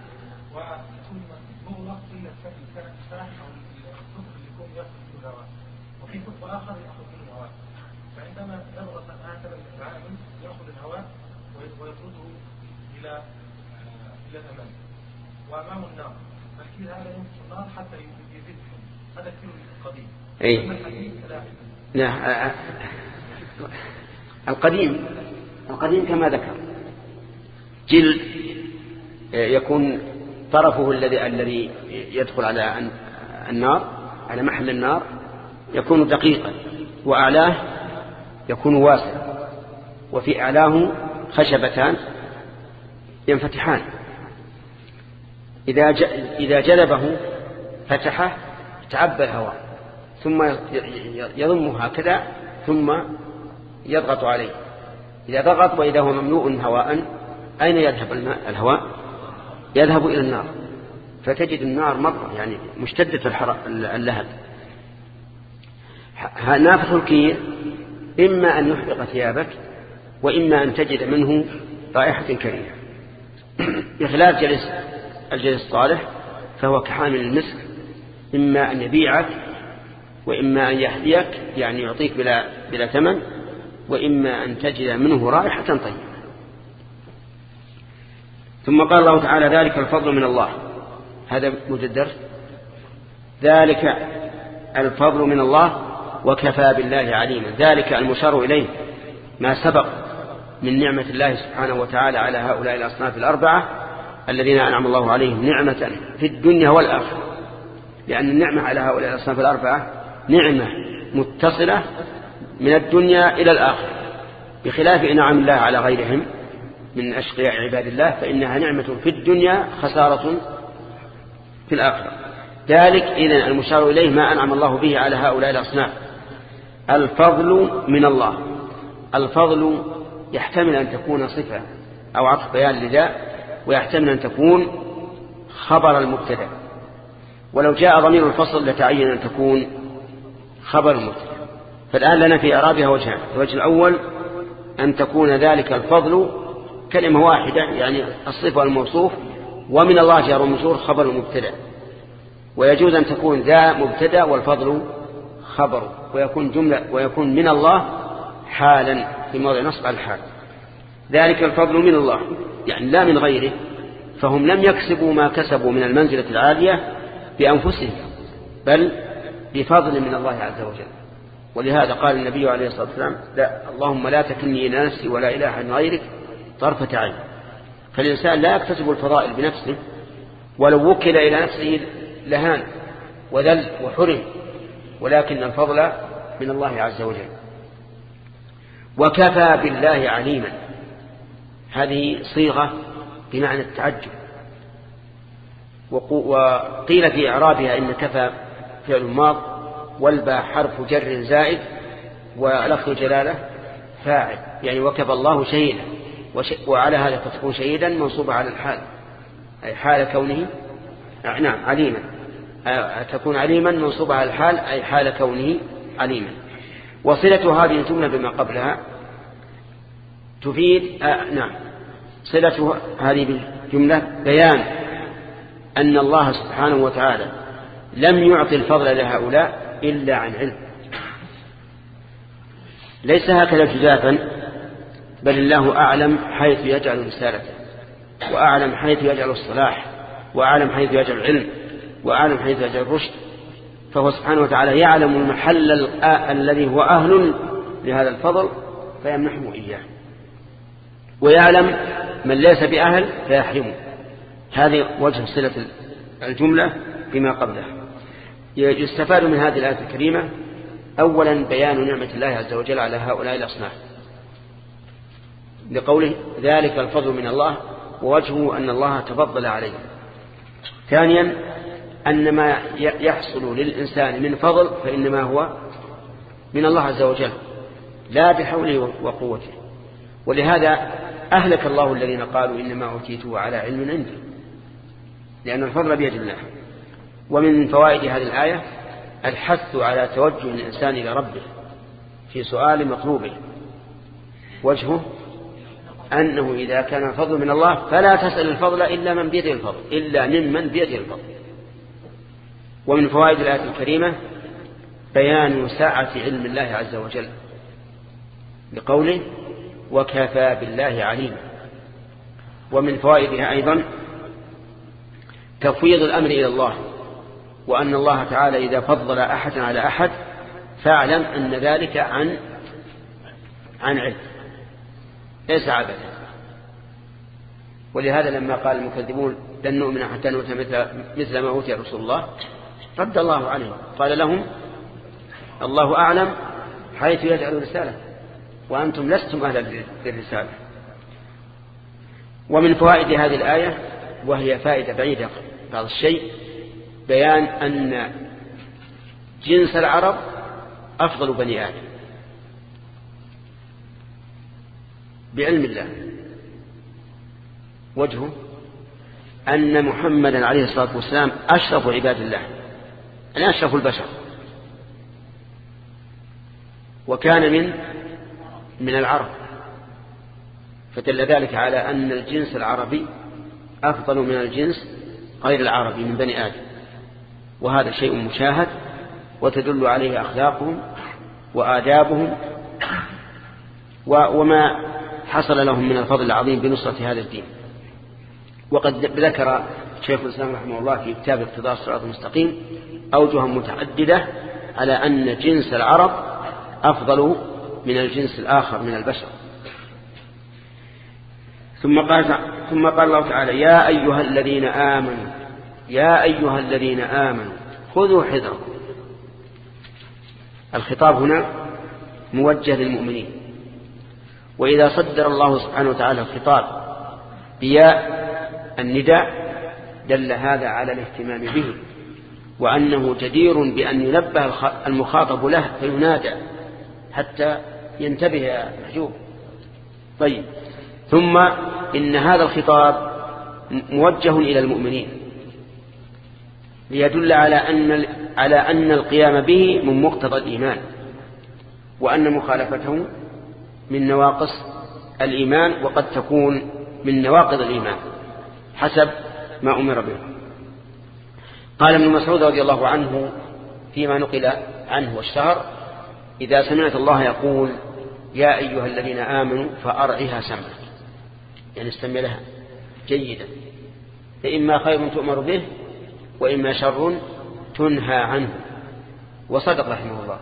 وفي كتب آخر يأخذ من الهواء، فعندما يضغط هكذا العامل يأخذ الهواء ويطرده إلى جهنم وأمامه النار، فأكيد هذا ينقص النار حتى يزيدهم، هذا كثير قديم. أي لا القديم القديم كما ذكر جلد يكون طرفه الذي الذي يدخل على النار على محل النار يكون دقيقا، وأعلاه يكون واسع، وفي أعلاه خشبتان ينفتحان، إذا إذا جلبه فتحه تعبى الهواء ثم يضمه هكذا ثم يضغط عليه، إذا ضغط وإذا هو مملوء هواء أين يذهب الماء الهواء؟ يذهب إلى النار، فتجد النار مرة يعني مشتدة اللهب. نافخ الكير إما أن يحرق ثيابك وإما أن تجد منه رائحة كريهة، بخلاف جلس الجلس الصالح فهو كحامل المسك، إما أن يبيعك وإما أن يهديك يعني يعطيك بلا, بلا ثمن، وإما أن تجد منه رائحة طيبة. ثم قال الله تعالى ذلك الفضل من الله، هذا مجدر، ذلك الفضل من الله وكفى بالله عليما. ذلك المشار إليه ما سبق من نعمة الله سبحانه وتعالى على هؤلاء الأصناف الأربعة الذين أنعم الله عليهم نعمة في الدنيا والآخرة، لأن النعمة على هؤلاء الأصناف الأربعة نعمة متصلة من الدنيا إلى الآخرة، بخلاف إنعام الله على غيرهم من أشقياء عباد الله فإنها نعمة في الدنيا خسارة في الآخرة. ذلك إذن المشار إليه ما أنعم الله به على هؤلاء الأصناف. الفضل من الله، الفضل يحتمل أن تكون صفة أو عطف بيان لذا، ويحتمل أن تكون خبر المبتدأ، ولو جاء ضمير الفصل لتعين أن تكون خبر المبتدأ. فالآن لنا في إعرابها وجهان: الوجه الأول أن تكون ذلك الفضل كلمة واحدة يعني الصفة والموصوف، ومن الله جار ومجرور خبر المبتدأ، ويجوز أن تكون ذا مبتدأ والفضل خبر، ويكون جملة ويكون من الله حالا في موضع نصب على الحال. ذلك الفضل من الله يعني لا من غيره، فهم لم يكسبوا ما كسبوا من المنزلة العالية بأنفسهم بل بفضل من الله عز وجل. ولهذا قال النبي عليه الصلاة والسلام: لا اللهم لا تكلني إلى نفسي ولا إله إلا غيرك طرفة عين. فالإنسان لا يكتسب الفضائل بنفسه، ولو وكل إلى نفسه لهان وذل وحرم، ولكن الفضل من الله عز وجل. وكفى بالله عليما، هذه صيغة بمعنى التعجب، وقيل في إعرابها إن كفى فعل ماض والباء حرف جر زائد ولفظ جلالة فاعل، يعني وكفى الله شهيدا، وعلى هذا فتكون شهيدا منصوبة على الحال أي حال كونه نعم عليما، تكون عليما منصوبة على الحال أي حال كونه عليما. وصلة هذه الجملة بما قبلها تفيد آه نعم صلة هذه الجملة بيان أن الله سبحانه وتعالى لم يعطي الفضل لهؤلاء إلا عن علم، ليس هكذا جزافا، بل الله أعلم حيث يجعل رسالته، وأعلم حيث يجعل الصلاح، وأعلم حيث يجعل العلم، وأعلم حيث يجعل الرشد. فهو سبحانه وتعالى يعلم المحل الذي هو أهل لهذا الفضل فيمنحه إياه، ويعلم من ليس بأهل فيحرمه. هذه وجه صلة الجملة بما قبلها. يستفاد من هذه الآية الكريمة أولا بيان نعمة الله عز وجل على هؤلاء الأصناف لقوله ذلك الفضل من الله، ووجهه أن الله تفضل عليه. ثانيا أن ما يحصل للإنسان من فضل فإنما هو من الله عز وجل لا بحوله وقوته. ولهذا أهلك الله الذين قالوا إنما أوتيته على علم عندي، لأن الفضل بيد الله. ومن فوائد هذه الآية الحث على توجه الإنسان إلى ربه في سؤال مطلوبه، وجهه أنه إذا كان الفضل من الله فلا تسأل الفضل إلا من بيده الفضل إلا ممن بيده الفضل. ومن فوائد الآية الكريمة بيان سعة علم الله عز وجل بقوله وكفى بالله عليما. ومن فوائدها أيضا تفويض الأمر إلى الله، وأن الله تعالى إذا فضل أحدا على أحد فاعلم أن ذلك عن عن علم ليس عبثا. ولهذا لما قال المكذبون لن نؤمن حتى نؤتى مثل, مثل ما أوتي رسول الله رد الله عليهم قال لهم الله أعلم حيث يجعل رسالة وأنتم لستم أهلا للرسالة. ومن فوائد هذه الآية، وهي فائدة بعيدة بعض الشيء، بيان أن جنس العرب أفضل بني آدم بعلم الله. وجهه أن محمدا عليه الصلاة والسلام أشرف عباد الله، أنا أشرف البشر، وكان من من العرب، فدل ذلك على أن الجنس العربي أفضل من الجنس غير العربي من بني آدم، وهذا شيء مشاهد وتدل عليه أخلاقهم وآدابهم وما حصل لهم من الفضل العظيم بنصرة هذا الدين. وقد ذكر شيخ الإسلام رحمه الله في كتاب اقتضاء الصراط المستقيم أوجها متعددة على أن جنس العرب أفضل من الجنس الآخر من البشر. ثم قال ثم قال الله تعالى يا أيها الذين آمنوا يا أيها الذين آمنوا خذوا حذركم. الخطاب هنا موجه للمؤمنين، وإذا صدر الله سبحانه وتعالى الخطاب بياء النداء دل هذا على الاهتمام به، وأنه جدير بأن ينبه المخاطب له فينادى حتى ينتبه يا محجوب. طيب، ثم إن هذا الخطاب موجه إلى المؤمنين ليدل على أن على أن القيام به من مقتضى الإيمان، وأن مخالفته من نواقص الإيمان، وقد تكون من نواقض الإيمان حسب ما أمر به. قال ابن مسعود رضي الله عنه فيما نقل عنه والشهر إذا سمعت الله يقول يا أيها الذين آمنوا فأرعها سمعك، يعني استمع لها جيدا، فإما خير تؤمر به وإما شر تنهى عنه. وصدق رحمه الله،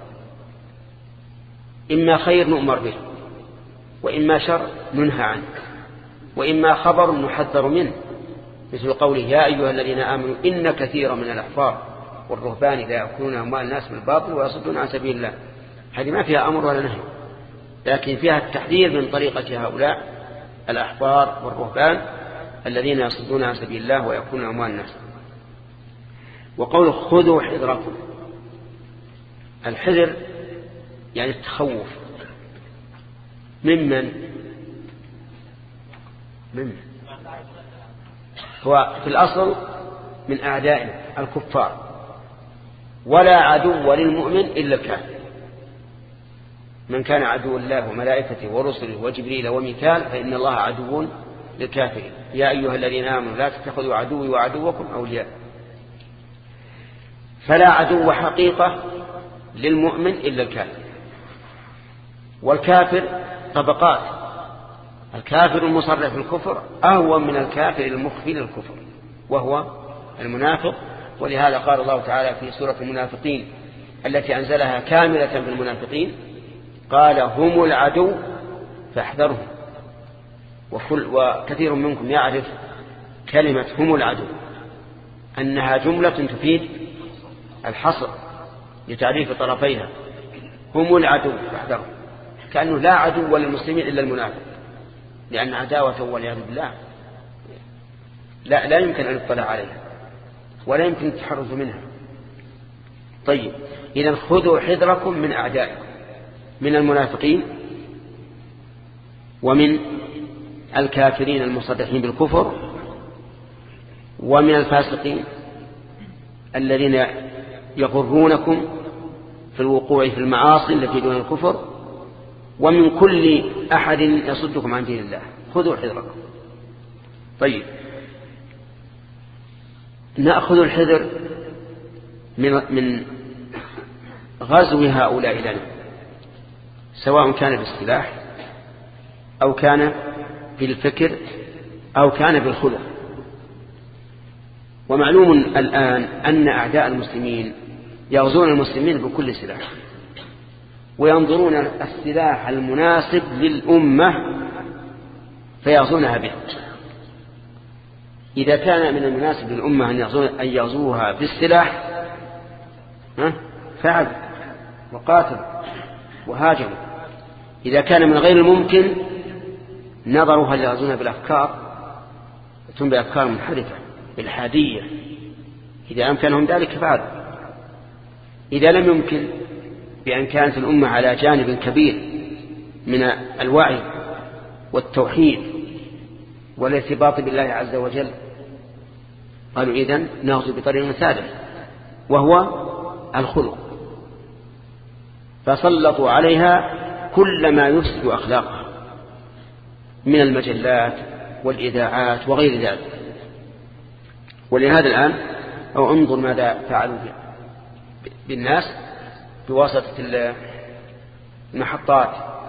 إما خير نؤمر به وإما شر ننهى عنه، وإما خبر نحذر منه، مثل قوله يا أيها الذين آمنوا إن كثيرا من الأحبار والرهبان لا يأكلون أموال الناس بالباطل ويصدون عن سبيل الله. هذه ما فيها أمر ولا نهي، لكن فيها التحذير من طريقة هؤلاء الأحبار والرهبان الذين يصدون عن سبيل الله ويأكلون أموال الناس. وقول خذوا حذركم، الحذر يعني التخوف ممن ممن هو في الأصل من أعدائه الكفار، ولا عدو للمؤمن إلا الكافر. من كان عدو الله وملائكته ورسله وجبريل وميكال فإن الله عدو للكافرين. يا أيها الذين آمنوا لا تتخذوا عدوي وعدوكم أولياء. فلا عدو حقيقة للمؤمن إلا الكافر. والكافر طبقات، الكافر المصرح في الكفر أهون من الكافر المخفي للكفر وهو المنافق. ولهذا قال الله تعالى في سورة المنافقين التي أنزلها كاملة بالمنافقين قال هم العدو فاحذرهم. وكثير منكم يعرف كلمة هم العدو أنها جملة تفيد الحصر لتعريف طرفيها. هم العدو فاحذرهم، كأنه لا عدو للمسلمين إلا المنافق، لأن عداوة والعياذ بالله لا, لا يمكن أن يطلع عليها ولا يمكن التحرز منها. طيب، إذا خذوا حذركم من أعدائكم، من المنافقين ومن الكافرين المصرحين بالكفر ومن الفاسقين الذين يغرونكم في الوقوع في المعاصي التي دون الكفر، ومن كل أحد يصدكم عن دين الله. خذوا حذركم. طيب، نأخذ الحذر من من غزو هؤلاء لنا، سواء كان بالسلاح أو كان بالفكر أو كان بالخلق. ومعلوم الآن أن أعداء المسلمين يغزون المسلمين بكل سلاح، وينظرون السلاح المناسب للأمة فيغزونها به. إذا كان من المناسب للأمة أن يغزوها بالسلاح فعل وقاتل وهاجموا. إذا كان من غير الممكن نظروا هل يغزونها بالأفكار، ثم بأفكار منحرفة بالحادية، إذا أمكنهم ذلك فعلوا. إذا لم يمكن بأن كانت الأمة على جانب كبير من الوعي والتوحيد والارتباط بالله عز وجل، قالوا إذن نغزو بطريق ثالث وهو الخلق، فسلطوا عليها كل ما يفسد أخلاقها من المجلات والإذاعات وغير ذلك. ولهذا الآن أو انظر ماذا فعلوا بالناس بواسطة المحطات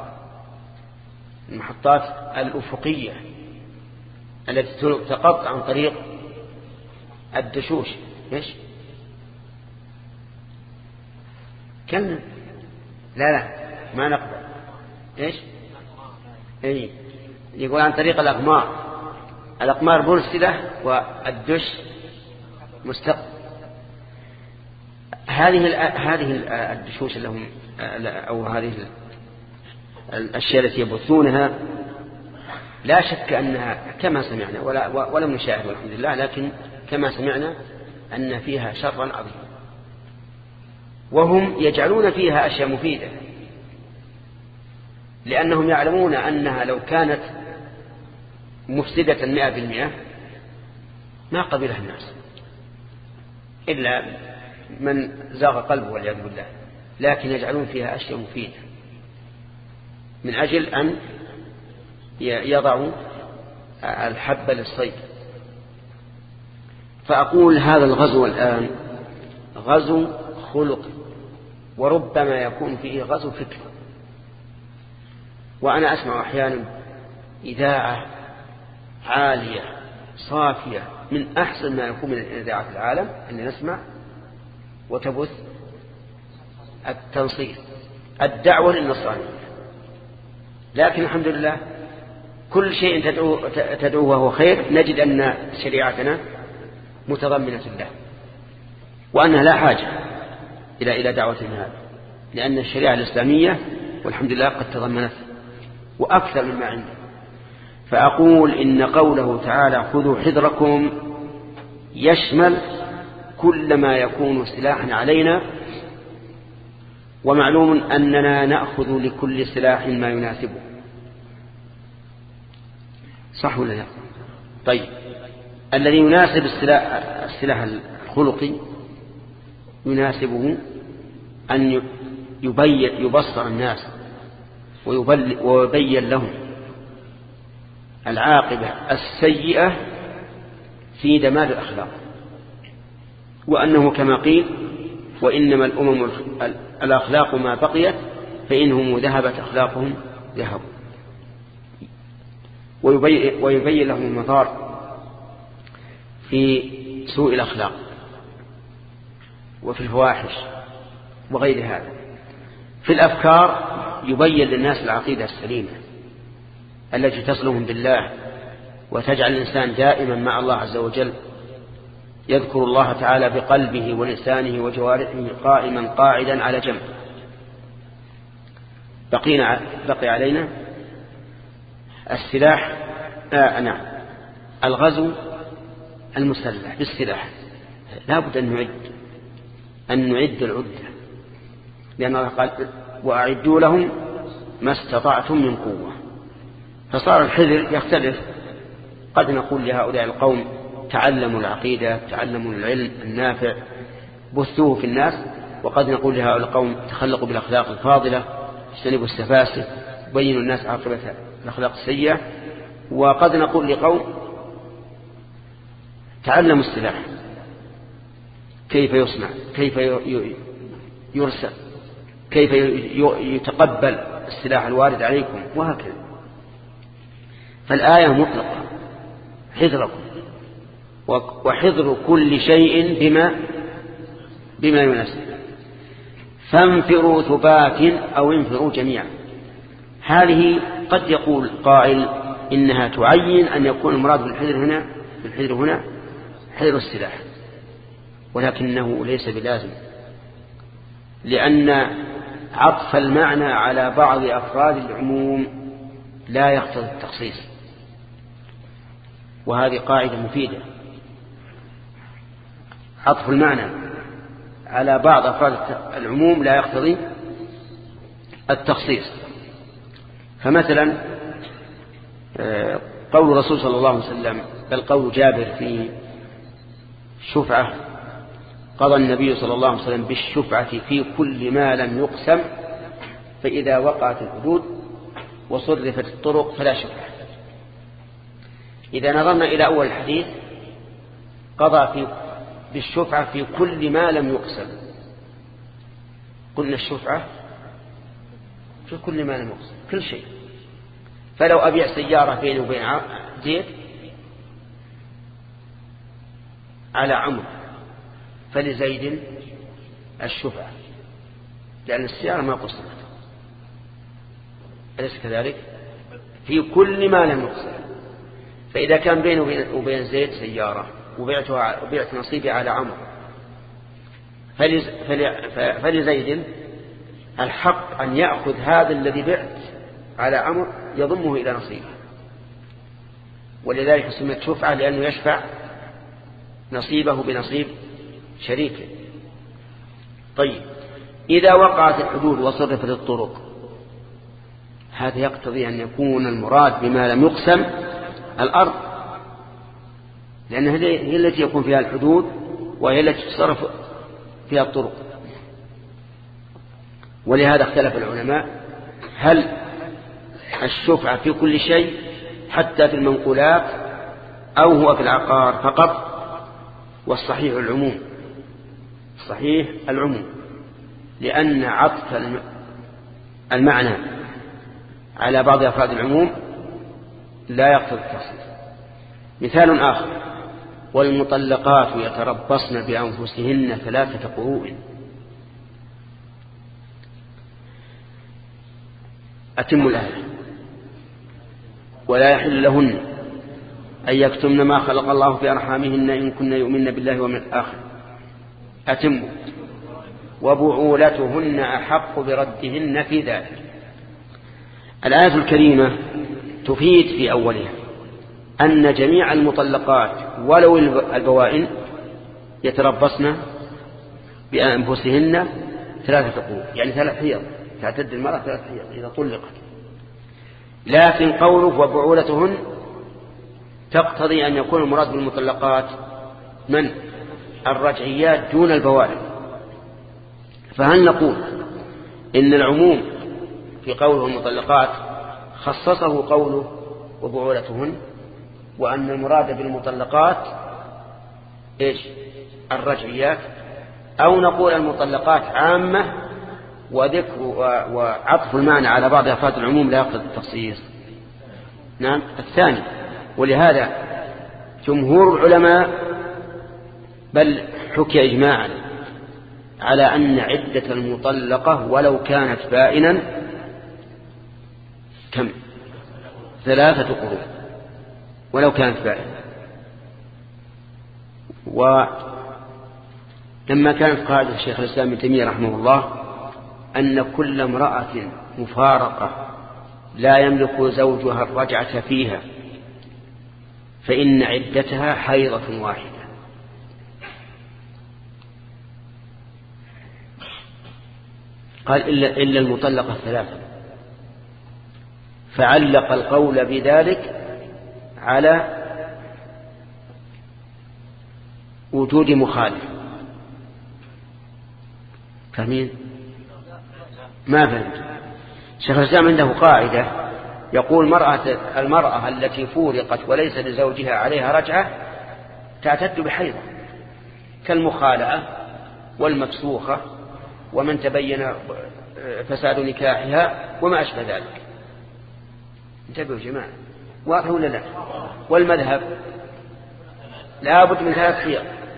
المحطات الأفقية التي تقط عن طريق الدشوش. إيش كلمة لا لا ما نقبل إيش إيه يقول عن طريق الأقمار الأقمار مرسلة والدش مستقبل. هذه هذه الدشوش لهم أو هذه الأشياء التي يبثونها لا شك أنها كما سمعنا ولا ولم نشاهد والحمد لله، لكن كما سمعنا أن فيها شرا عظيما، وهم يجعلون فيها أشياء مفيدة لأنهم يعلمون أنها لو كانت مفسدة مئة بالمئة ما قبلها الناس إلا من زاغ قلبه والعياذ بالله، لكن يجعلون فيها أشياء مفيدة من أجل أن يضعوا الحب للصيد. فأقول هذا الغزو الآن غزو خلق، وربما يكون فيه غزو فكر. وأنا أسمع أحيانا إذاعة عالية صافية من أحسن ما يكون من إذاعة العالم أن نسمع وتبث التنصير الدعوة للنصرانية، لكن الحمد لله كل شيء تدعو تدعوه وهو خير نجد أن شريعتنا متضمنة له، وأنها لا حاجة إلى إلى دعوة هذا، لأن الشريعة الإسلامية والحمد لله قد تضمنت وأكثر مما عنده. فأقول إن قوله تعالى خذوا حذركم يشمل كل ما يكون سلاحا علينا، ومعلوم أننا نأخذ لكل سلاح ما يناسبه. صح ولا لا؟ طيب الذي يناسب السلاح, السلاح الخلقي يناسبه أن يبين يبصر الناس ويبين لهم العاقبة السيئة في دمار الأخلاق، وأنه كما قيل وإنما الأمم الأخلاق ما بقيت فإنهم ذهبت أخلاقهم ذهبوا، ويبين لهم المضار في سوء الأخلاق وفي الفواحش وغير هذا. في الأفكار يبين للناس العقيدة السليمة التي تصلهم بالله وتجعل الإنسان دائما مع الله عز وجل يذكر الله تعالى بقلبه ولسانه وجوارحه قائما قاعدا على جنب. بقينا بقي علينا السلاح آه نعم الغزو المسلح بالسلاح. لا بد أن نعد أن نعد العدة، لأن الله قال وأعدوا لهم ما استطعتم من قوة. فصار الحذر يختلف، قد نقول لهؤلاء القوم تعلموا العقيدة تعلموا العلم النافع بثوه في الناس، وقد نقول لهؤلاء القوم تخلقوا بالأخلاق الفاضلة اجتنبوا السفاسف بينوا الناس عاقبة الأخلاق السيئة. وقد نقول لقوم تعلموا السلاح كيف يصنع كيف يرسل كيف يتقبل السلاح الوارد عليكم وهكذا. فالآية مطلقة حذركم وحضر كل شيء بما بما يناسب. فانفروا ثبات أو انفروا جميعا. هذه قد يقول قائل إنها تعين أن يكون المراد بالحذر هنا بالحذر هنا حذر السلاح، ولكنه ليس بلازم، لأن عطف المعنى على بعض أفراد العموم لا يقتضي التخصيص، وهذه قاعدة مفيدة. عطف المعنى على بعض أفراد العموم لا يقتضي التخصيص. فمثلا قول الرسول صلى الله عليه وسلم، بل قول جابر في شفعة، قضى النبي صلى الله عليه وسلم بالشفعة في كل ما لم يقسم، فإذا وقعت الحدود وصرفت الطرق فلا شفعة. إذا نظرنا إلى أول الحديث قضى في بالشفعة في كل ما لم يقسم، قلنا الشفعة في كل ما لم يقسم، كل شيء. فلو أبيع سيارة بيني وبين زيد على عمرو فلزيد الشفعة، لأن السيارة ما قسمت، أليس كذلك؟ في كل ما لم يقسم. فإذا كان بيني وبين زيد سيارة وبيعت نصيبي على عمرو فلزيد الحق أن يأخذ هذا الذي بعت على عمرو يضمه إلى نصيبه، ولذلك سميت شفعة لأنه يشفع نصيبه بنصيب شريكه. طيب، إذا وقعت الحدود وصرفت الطرق، هذا يقتضي أن يكون المراد بما لم يقسم الأرض، لأنها هي التي يكون فيها الحدود وهي التي تصرف فيها الطرق. ولهذا اختلف العلماء هل الشفعة في كل شيء حتى في المنقولات أو هو في العقار فقط؟ والصحيح العموم، صحيح العموم، لأن عطف المعنى على بعض أفراد العموم لا يقتضي التخصيص. مثال آخر: والمطلقات يتربصن بأنفسهن ثلاثة قروء. أتم الآية: ولا يحل لهن أن يكتمن ما خلق الله في أرحامهن إن كن يؤمن بالله ومن الآخر. أتم: وبعولتهن أحق بردهن في ذلك. الآية الكريمة تفيد في أولها أن جميع المطلقات ولو البوائن يتربصن بأنفسهن ثلاثة قروء، يعني ثلاث حيض، تعتد المرأة ثلاث حيض إذا طلقت. لكن قوله وبعولتهن تقتضي أن يكون المراد بالمطلقات من؟ الرجعيات دون البوائن. فهل نقول إن العموم في قوله المطلقات خصصه قوله وبعولتهن، وأن المراد بالمطلقات إيش؟ الرجعيات؟ أو نقول المطلقات عامة وذكر وعطف المعنى على بعض أفراد العموم لا يقتضي التخصيص؟ نعم، الثاني. ولهذا جمهور العلماء بل حكي إجماعا على أن عدة المطلقة ولو كانت بائنا كم؟ ثلاثة قروء، ولو كانت بائنة. ولما كانت قاعدة الشيخ الإسلام ابن تيمية رحمه الله أن كل امرأة مفارقة لا يملك زوجها الرجعة فيها فإن عدتها حيضة واحدة. قال إلا, إلا المطلقة الثلاثة، فعلق القول بذلك على وجود مخالف. فاهمين؟ ما فهمت. شيخ الإسلام عنده قاعدة يقول مرأة المرأة التي فورقت وليس لزوجها عليها رجعة تعتد بحيضة، كالمخالعة والمفسوخة ومن تبين فساد نكاحها وما أشبه ذلك. انتبهوا جماعة، واضح ولا لا؟ والمذهب لا بد من ثلاث حيض.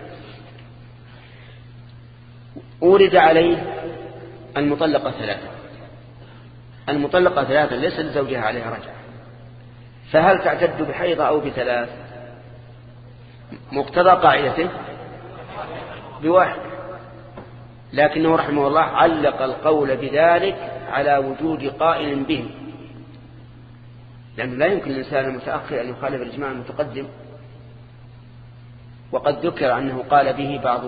أورد عليه المطلقة ثلاثة، المطلقة ثلاثة ليس لزوجها عليها رجعة، فهل تعتد بحيضة أو بثلاث؟ مقتضى قاعدته بواحد، لكنه رحمه الله علق القول بذلك على وجود قائل به، لأنه لا يمكن للإنسان المتأخر أن يخالف الإجماع المتقدم، وقد ذكر أنه قال به بعض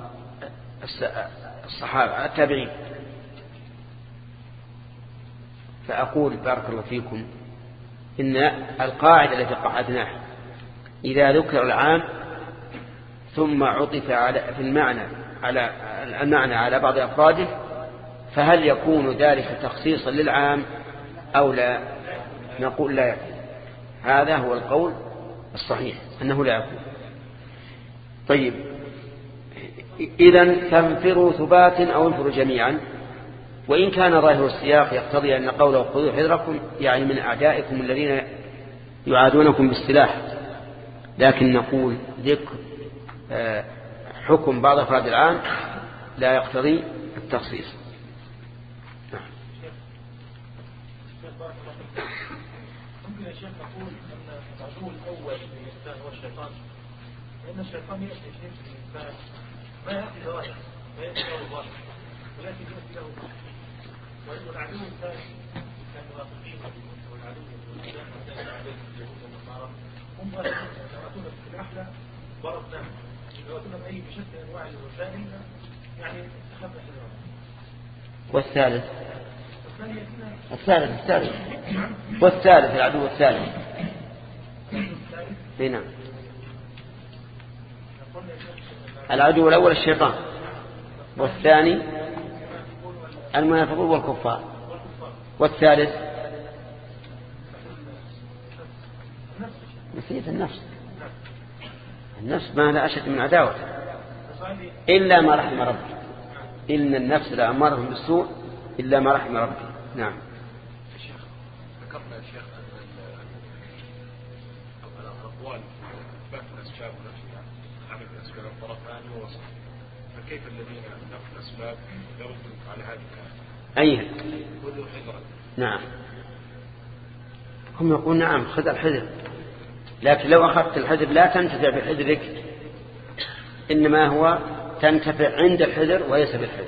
الصحابة التابعين. فأقول بارك الله فيكم إن القاعدة التي قعدناها إذا ذكر العام ثم عطف على في المعنى على المعنى على بعض أفراده، فهل يكون ذلك تخصيصا للعام أو لا؟ نقول لا يكون. هذا هو القول الصحيح أنه لا يكون. طيب، إذن فانفروا ثبات أو انفروا جميعا. وإن كان ظاهر السياق يقتضي أن قوله خذوا حذركم يعني من أعدائكم الذين يعادونكم بالسلاح، لكن نقول ذكر حكم بعض أفراد العام لا يقتضي التخصيص. ممكن يا شيخ نقول أن العدو الأول للإنسان هو الشيطان، لأن الشيطان يأتي شيء في الإنسان ما يأتي ظاهر ما يأتي له ظاهر ولكن يأتي له ظاهر. والعدو الثاني كان المنافقين والعدو والإسلام والذين عليهم اليهود والنصارى هم يتماتون في الأحلى ضربناهم، يتماتون بأي بشتى أنواع الوسائل يعني أخذنا حذرهم. والثالث الثالث الثالث والثالث العدو الثالث هنا العدو الأول الشيطان، والثاني المنافقون والكفار، والثالث نسيت النفس. النفس ما لا أشد من عداوة إلا ما رحم ربي، إن النفس لأمارهم بالسوء إلا ما رحم ربي. نعم. الشيخ ذكرنا الشيخ أن الأقوال إثبات الأسباب ونفسها عمل الأسباب الطرفان ووسط، فكيف الذين نفوا الأسباب يردون على هذه أيها خذوا حذرا؟ نعم، هم يقول نعم خذ الحذر، لكن لو أخذت الحذر لا تنتفع بحذرك، إنما هو تنتفع عند الحذر وليس بالحذر.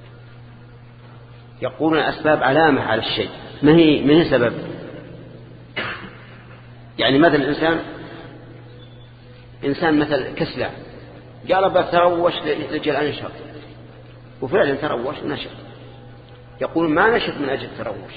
يقولون الأسباب علامة على الشيء ما هي ما هي سبب. يعني مثل الإنسان إنسان مثل كسلان قال بتروش لجل أنشط، وفعلا تروش ونشط. يقول ما نشط من أجل التروش،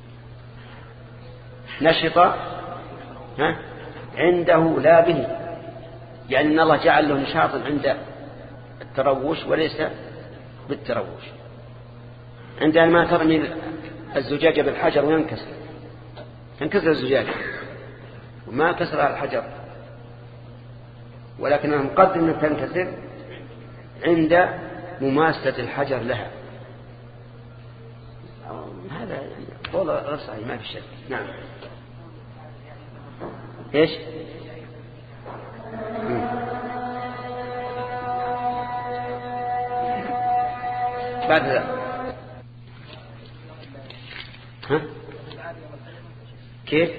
نشط ها عنده لا به، يعني أن الله جعل له نشاطا عند التروش وليس بالتروش. عندما ترمي الزجاجة بالحجر وينكسر ينكسر الزجاجة وما كسر الحجر، ولكنها مقدم أن تنكسر عند مماسة الحجر لها. هذا يعني قول غير صحيح ما في شك. نعم. ايش بعد ذلك ها كيف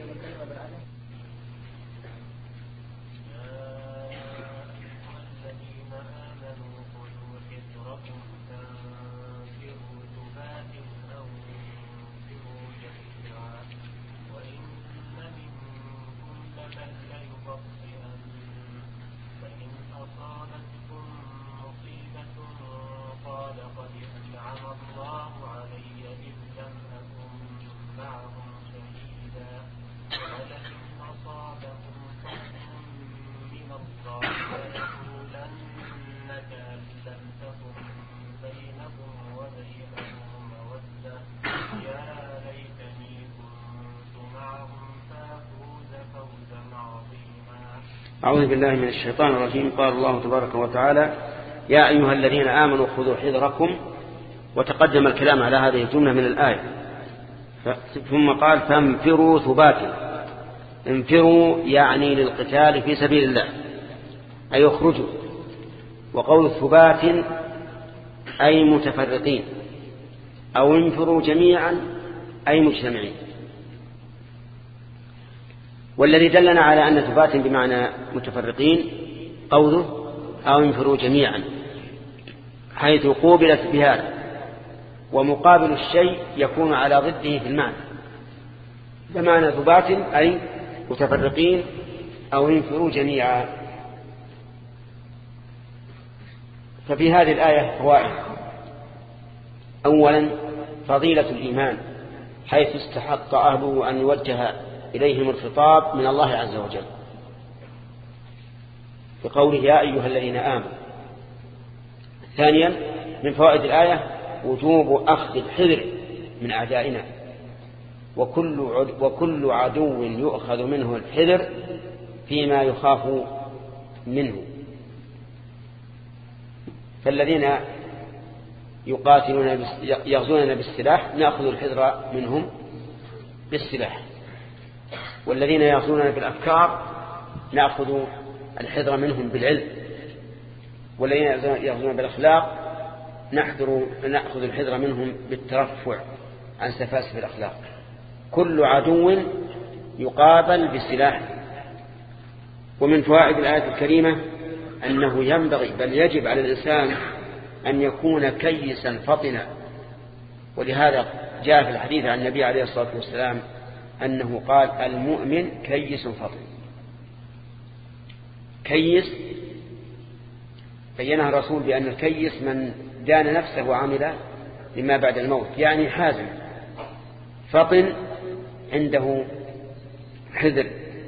أعوذ بالله من الشيطان الرجيم. قال الله تبارك وتعالى يا أيها الذين آمنوا خذوا حذركم، وتقدم الكلام على هذه الجملة من الآية، ثم قال فانفروا ثبات. انفروا يعني للقتال في سبيل الله، أي يخرجوا. وقول ثبات أي متفرقين، أو انفروا جميعا أي مجتمعين. والذي دلنا على أن ثبات بمعنى متفرقين قوله أو انفروا جميعا، حيث قوبلت بهذا، ومقابل الشيء يكون على ضده في المعنى. بمعنى ثبات أي متفرقين أو انفروا جميعا. ففي هذه الآية فوائد. أولا فضيلة الإيمان، حيث استحق أهله أن يوجه إليهم الخطاب من الله عز وجل بقوله يا أيها الذين آمنوا. ثانيا من فوائد الآية وجوب أخذ الحذر من أعدائنا، وكل وكل عدو يؤخذ منه الحذر فيما يخاف منه. فالذين يقاتلون يغزوننا بالسلاح نأخذ الحذر منهم بالسلاح، والذين يغزوننا بالأفكار نأخذ الحذر منهم بالعلم، والذين يغزوننا بالأخلاق نحذر نأخذ الحذر منهم بالترفع عن سفاسف الأخلاق. كل عدو يقابل بسلاح. ومن فوائد الآية الكريمة أنه ينبغي بل يجب على الإنسان أن يكون كيسا فطنا، ولهذا جاء في الحديث عن النبي عليه الصلاة والسلام أنه قال المؤمن كيس فطن. كيس بينها الرسول بأن الكيس من دان نفسه وعمل لما بعد الموت، يعني حازم. فطن عنده حذر.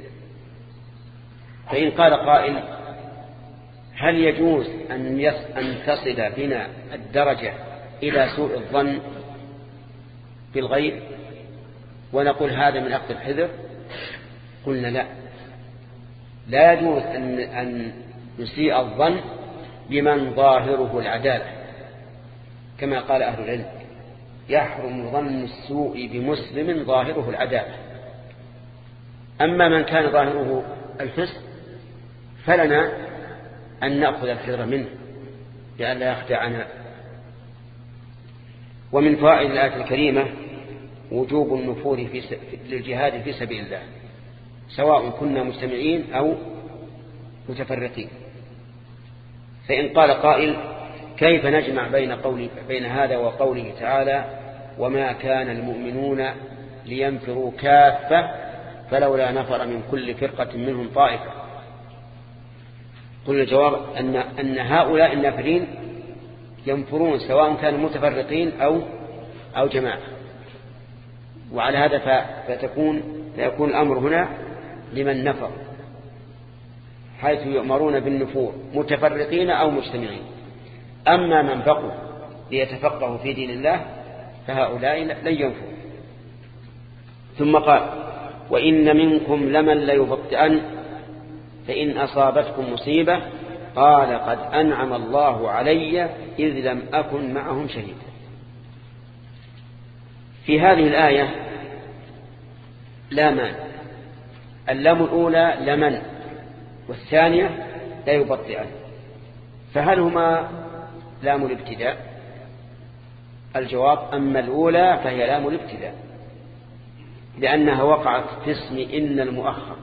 فإن قال قائل هل يجوز أن أن تصل بنا الدرجة إلى سوء الظن بالغير ونقول هذا من أخذ الحذر؟ قلنا لا، لا يجوز أن أن نسيء الظن بمن ظاهره العدالة، كما قال أهل العلم يحرم ظن السوء بمسلم ظاهره العدالة. أما من كان ظاهره الفسق فلنا أن نأخذ الحذر منه لئلا يخدعنا. ومن فوائد الآية الكريمة وجوب النفور في س... للجهاد في سبيل الله، سواء كنا مجتمعين أو متفرقين. فإن قال قائل كيف نجمع بين, قول... بين هذا وقوله تعالى وما كان المؤمنون لينفروا كافة فلولا نفر من كل فرقة منهم طائفة؟ قل الجواب أن, أن هؤلاء النافرين ينفرون سواء كانوا متفرقين أو, أو جماعة. وعلى هذا فتكون فيكون الأمر هنا لمن نفر، حيث يؤمرون بالنفور متفرقين أو مجتمعين. أما من بقوا ليتفقهوا في دين الله فهؤلاء لن ينفروا. ثم قال وإن منكم لمن ليبطئن فإن أصابتكم مصيبة قال قد أنعم الله علي إذ لم أكن معهم شهيدا. في هذه الآية لامان، اللام الأولى لمن والثانية لا يبطئن، فهل هما لام الابتداء؟ الجواب أما الأولى فهي لام الابتداء لأنها وقعت في اسم إن المؤخر،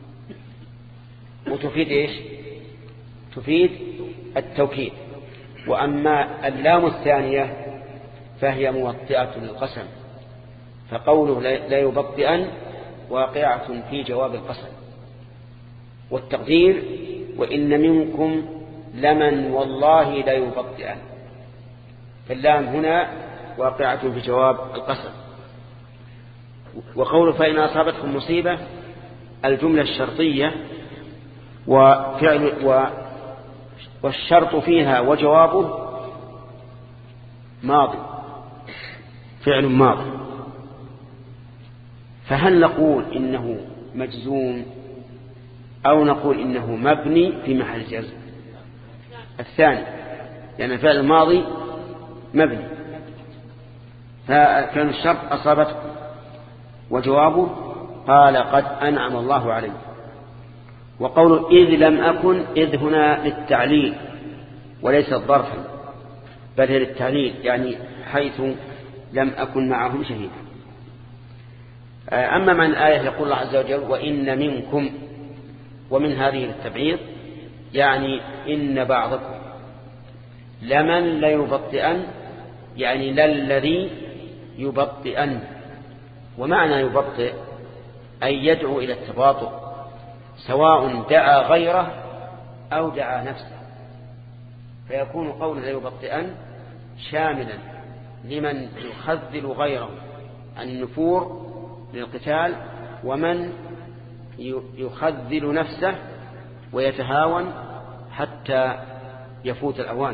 وتفيد إيش؟ تفيد التوكيد. وأما اللام الثانية فهي موطئة للقسم، فقوله لا يبطئن واقعة في جواب القسم. والتقدير وإن منكم لمن والله لا يبطئن، فاللام هنا واقعة في جواب القسم. وقوله فإن أصابتكم مصيبة الجملة الشرطية وفعل و والشرط فيها وجوابه ماضي، فعل ماضي، فهل نقول إنه مجزوم أو نقول إنه مبني في محل جزم؟ الثاني، لأن الفعل الماضي مبني، فكان الشرط أصابتكم وجوابه قال قد أنعم الله عليه. وقول إذ لم أكن، إذ هنا للتعليل وليس ظرفا، بل هي للتعليل، يعني حيث لم أكن معهم شهيدا. أما من الآية يقول الله عز وجل وإن منكم، ومن هذه للتبعيض، يعني إن بعضكم لمن ليبطئن، يعني للذي يبطئن. ومعنى يبطئ أي يدعو إلى التباطؤ، سواء دعا غيره أو دعا نفسه، فيكون قول ليبطئن شاملا لمن يخذل غيره عن النفور للقتال، ومن يخذل نفسه ويتهاون حتى يفوت الأوان.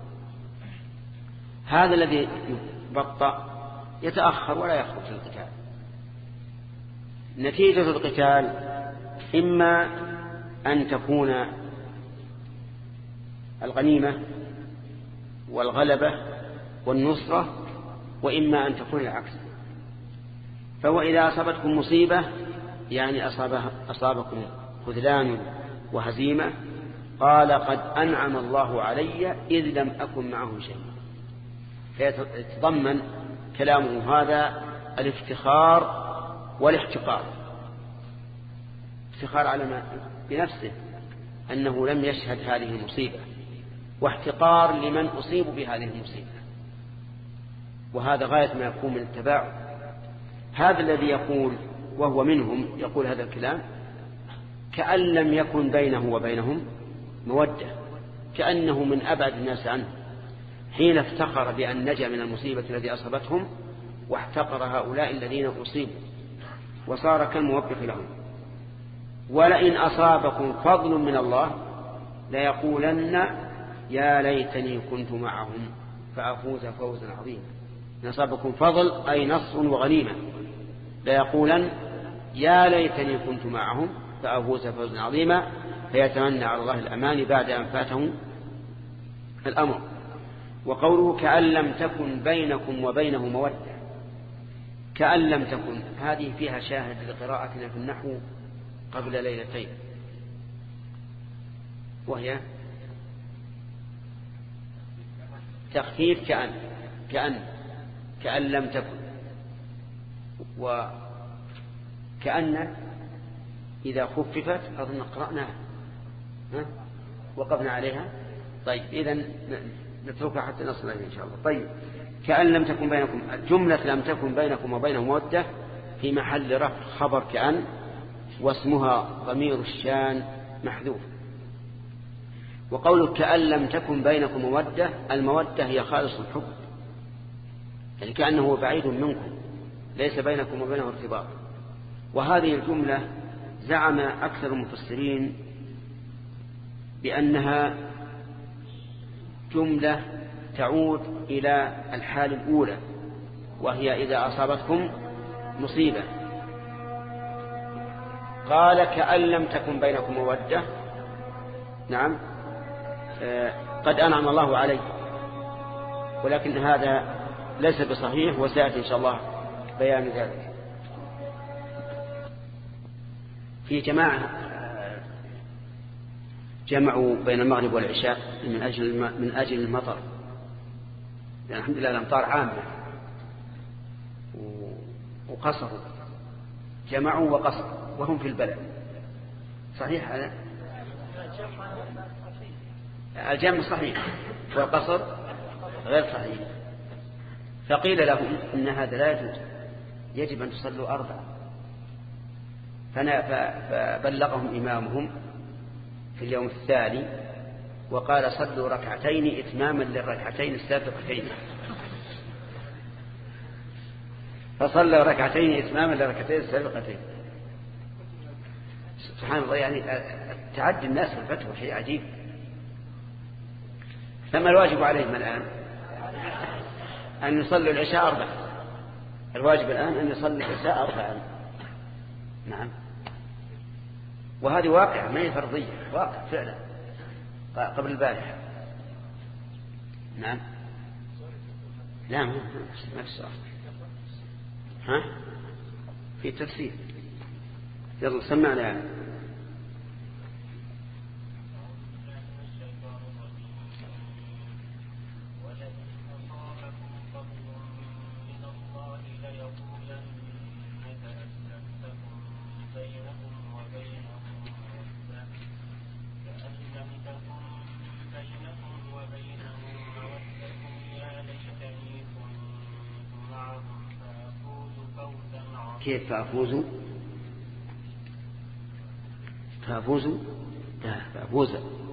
هذا الذي يبطأ يتأخر ولا يخرج للقتال. نتيجة القتال إما أن تكون الغنيمة والغلبة والنصرة، وإما أن تكون العكس. فهو إذا أصابتكم مصيبة يعني أصابكم خذلان وهزيمة، قال قد أنعم الله علي إذ لم أكن معهم شيء. فيتضمن كلامه هذا الافتخار والاحتقار. افتخار على ما بنفسه أنه لم يشهد هذه المصيبة، واحتقار لمن أصيبوا بهذه المصيبة، وهذا غاية ما يكون من التباعد. هذا الذي يقول وهو منهم يقول هذا الكلام كأن لم يكن بينه وبينهم مودة، كأنه من أبعد الناس عنه، حين افتخر بأن نجا من المصيبة التي أصابتهم، واحتقر هؤلاء الذين أصيبوا، وصار كالموبخ لهم. ولئن أصابكم فضل من الله ليقولن يا ليتني كنت معهم فأفوز فوزا عظيما. إن أصابكم فضل أي نصر وغنيمة ليقولن يا ليتني كنت معهم فأفوز فوزا عظيما، فيتمنى على الله الأمان بعد أن فاتهم الأمر. وقوله كأن لم تكن بينكم وبينه مودة، كأن لم تكن، هذه فيها شاهد لقراءتنا في النحو قبل ليلتين، وهي تخفيف كأن كأن كأن لم تكن. وكأن إذا خففت أظن قرأناها وقفنا عليها. طيب إذن نتركها حتى نصل إليه إن شاء الله. طيب كأن لم تكن بينكم، جملة لم تكن بينكم وبينه مودة في محل رفع خبر كأن، واسمها ضمير الشان محذوف. وقوله كأن لم تكن بينكم مودة، المودة هي خالص الحب، يعني كأنه بعيد منكم ليس بينكم وبينه ارتباط. وهذه الجملة زعم أكثر المفسرين بأنها جملة تعود إلى الحال الأولى، وهي إذا أصابتكم مصيبة. قال كأن لم تكن بينكم مودة، نعم آه قد أنعم الله عليه، ولكن هذا ليس بصحيح، وسيأتي إن شاء الله بيان ذلك. في جماعة جمعوا بين المغرب والعشاء من أجل من أجل المطر، يعني الحمد لله الأمطار عامة، وقصروا، جمعوا وقصروا وهم في البلد. صحيح هذا؟ الجمع صحيح والقصر غير صحيح. فقيل لهم إن هذا لا يجوز، يجب أن تصلوا أربعة. فبلغهم إمامهم في اليوم الثاني وقال صلوا ركعتين إتماما للركعتين السابقتين، فصلوا ركعتين إتماما للركعتين السابقتين. سبحان الله، يعني تعدي الناس في الفتوى شيء عجيب. فما الواجب عليهم الآن؟ أن يصلوا العشاء أربعة. الواجب الآن أن يصلوا العشاء أربعة. نعم، وهذه واقع ما هي فرضية، واقع فعلا قبل البارحة. نعم، لا ما في السؤال. ها في تفسير. يلا سمعنا يعني. كيف فأفوز فأفوز لا فأفوز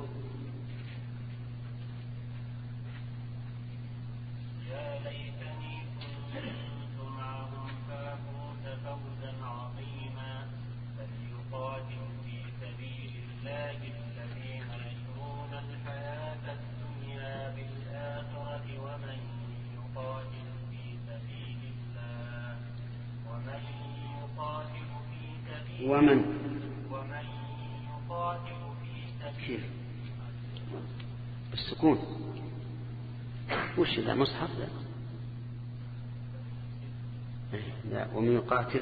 يا ليتني كنت معهم فأفوز فوزا عظيما فليقاتل في سبيل الله الذين يشرون الحياة الدنيا بالآخرة ومن يقاتل في سبيل الله ومن يقاتل في سبيل ومن ومن يقاتل في سبيل بالسكون وش ذا مصحف ذا لا ومن يقاتل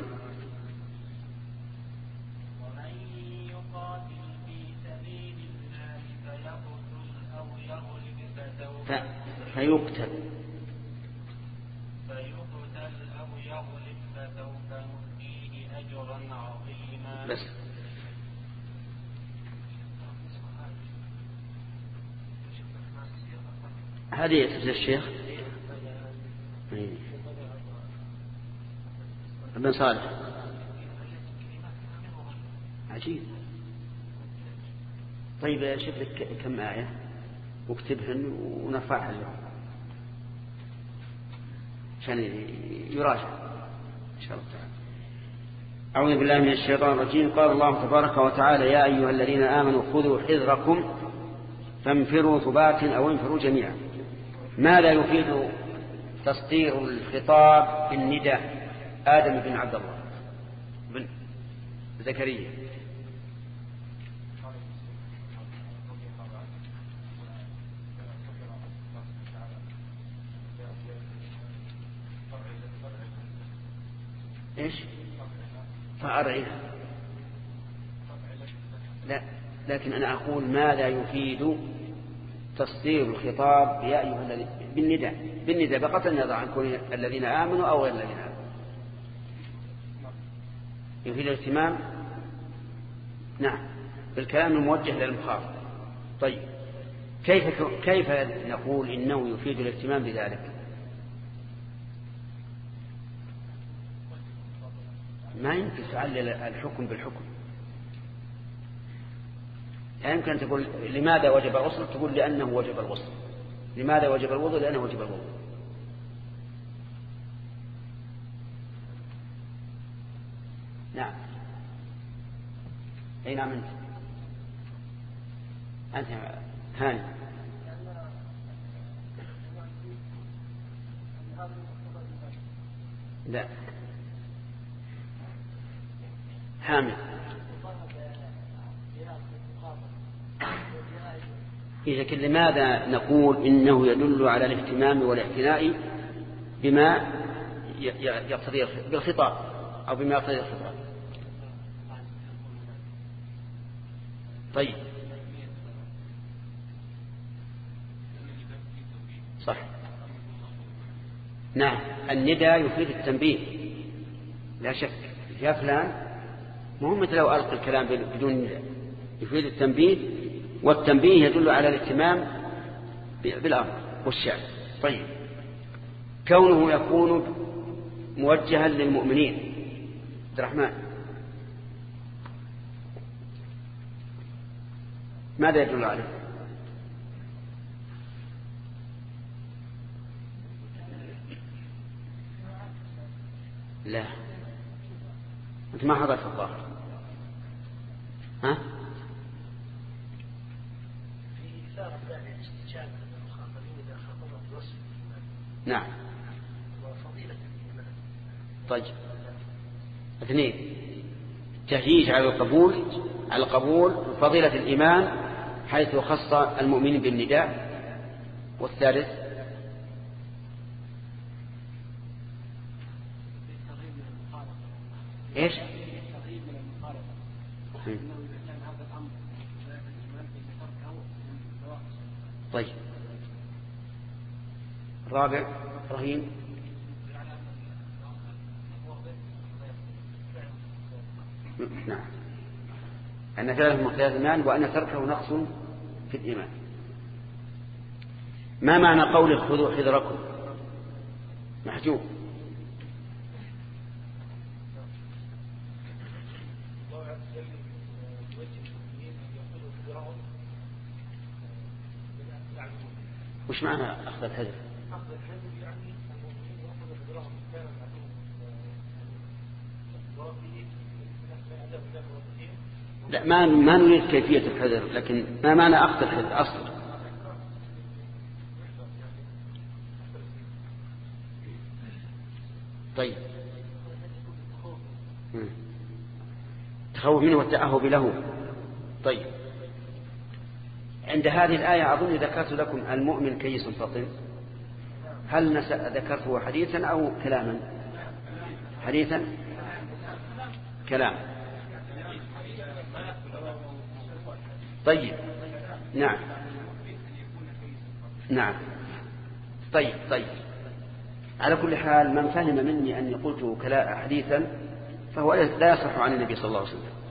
ومن يقاتل في سبيل الله فيقتل أو يغلب فسوف ف... فيقتل فيقتل أو يغلب فسوف نؤتيه أجرا عظيما. بس هذه اسم الشيخ ابن صالح عجيب. طيب شوف لك كم آية واكتبهن ونرفعها له عشان يراجع إن شاء الله تعالى. أعوذ بالله من الشيطان الرجيم. قال الله تبارك وتعالى يا أيها الذين آمنوا خذوا حذركم فانفروا ثبات أو انفروا جميعا. ماذا يفيد تصدير الخطاب بالنداء؟ آدم بن عبد الله بن زكريا. إيش فأرعنا لا لكن أنا أقول ماذا يفيد تصدير الخطاب يا أيها الذين بالنداء بالنداء بقطع النظر عن كون الذين آمنوا أو غير الذين آمنوا. يفيد الاهتمام نعم بالكلام الموجه للمخاطب. طيب كيف كيف نقول إنه يفيد الاهتمام بذلك؟ ما يمكن تعلل الحكم بالحكم. يعني يمكن تقول لماذا وجب الغسل تقول لأنه وجب الغسل. لماذا وجب الوضوء لأنه وجب الوضوء. نعم أي نعم أنت أنت هاني لا حامد لكن لماذا نقول إنه يدل على الاهتمام والاعتناء بما يقتضي بالخطاب أو بما يقتضي الخطاب؟ طيب صح نعم النداء يفيد التنبيه لا شك. يا فلان مهم مثل لو ألقى الكلام بدون نداء يفيد التنبيه والتنبيه يدل على الاهتمام بالأمر والشأن. طيب كونه يكون موجها للمؤمنين عبد الرحمن ماذا يدل عليه؟ لا أنت ما حضرت الظاهر ها؟ نعم طيب اثنين تهييج على القبول على القبول فضيلة الإيمان حيث خص المؤمنين بالنداء. والثالث ايش طيب رابع رهيم نعم أن ثلاث مقتضيات الإيمان وأن تركه نقص في الإيمان. ما معنى قوله خذوا حذركم؟ محجوب وش معنى أخذ الحذر؟ لا ما ما نريد كيفية الحذر، لكن ما معنى أخذ الحذر أصلا؟ طيب تخوف منه والتأهب له. طيب عند هذه الآية أظن ذكرت لكم المؤمن كيس فطن. هل ذكرته حديثا أو كلاما؟ حديثا كلام. طيب نعم نعم طيب طيب على كل حال من فهم مني أني قلت حديثا فهو لا يصح عن النبي صلى الله عليه وسلم.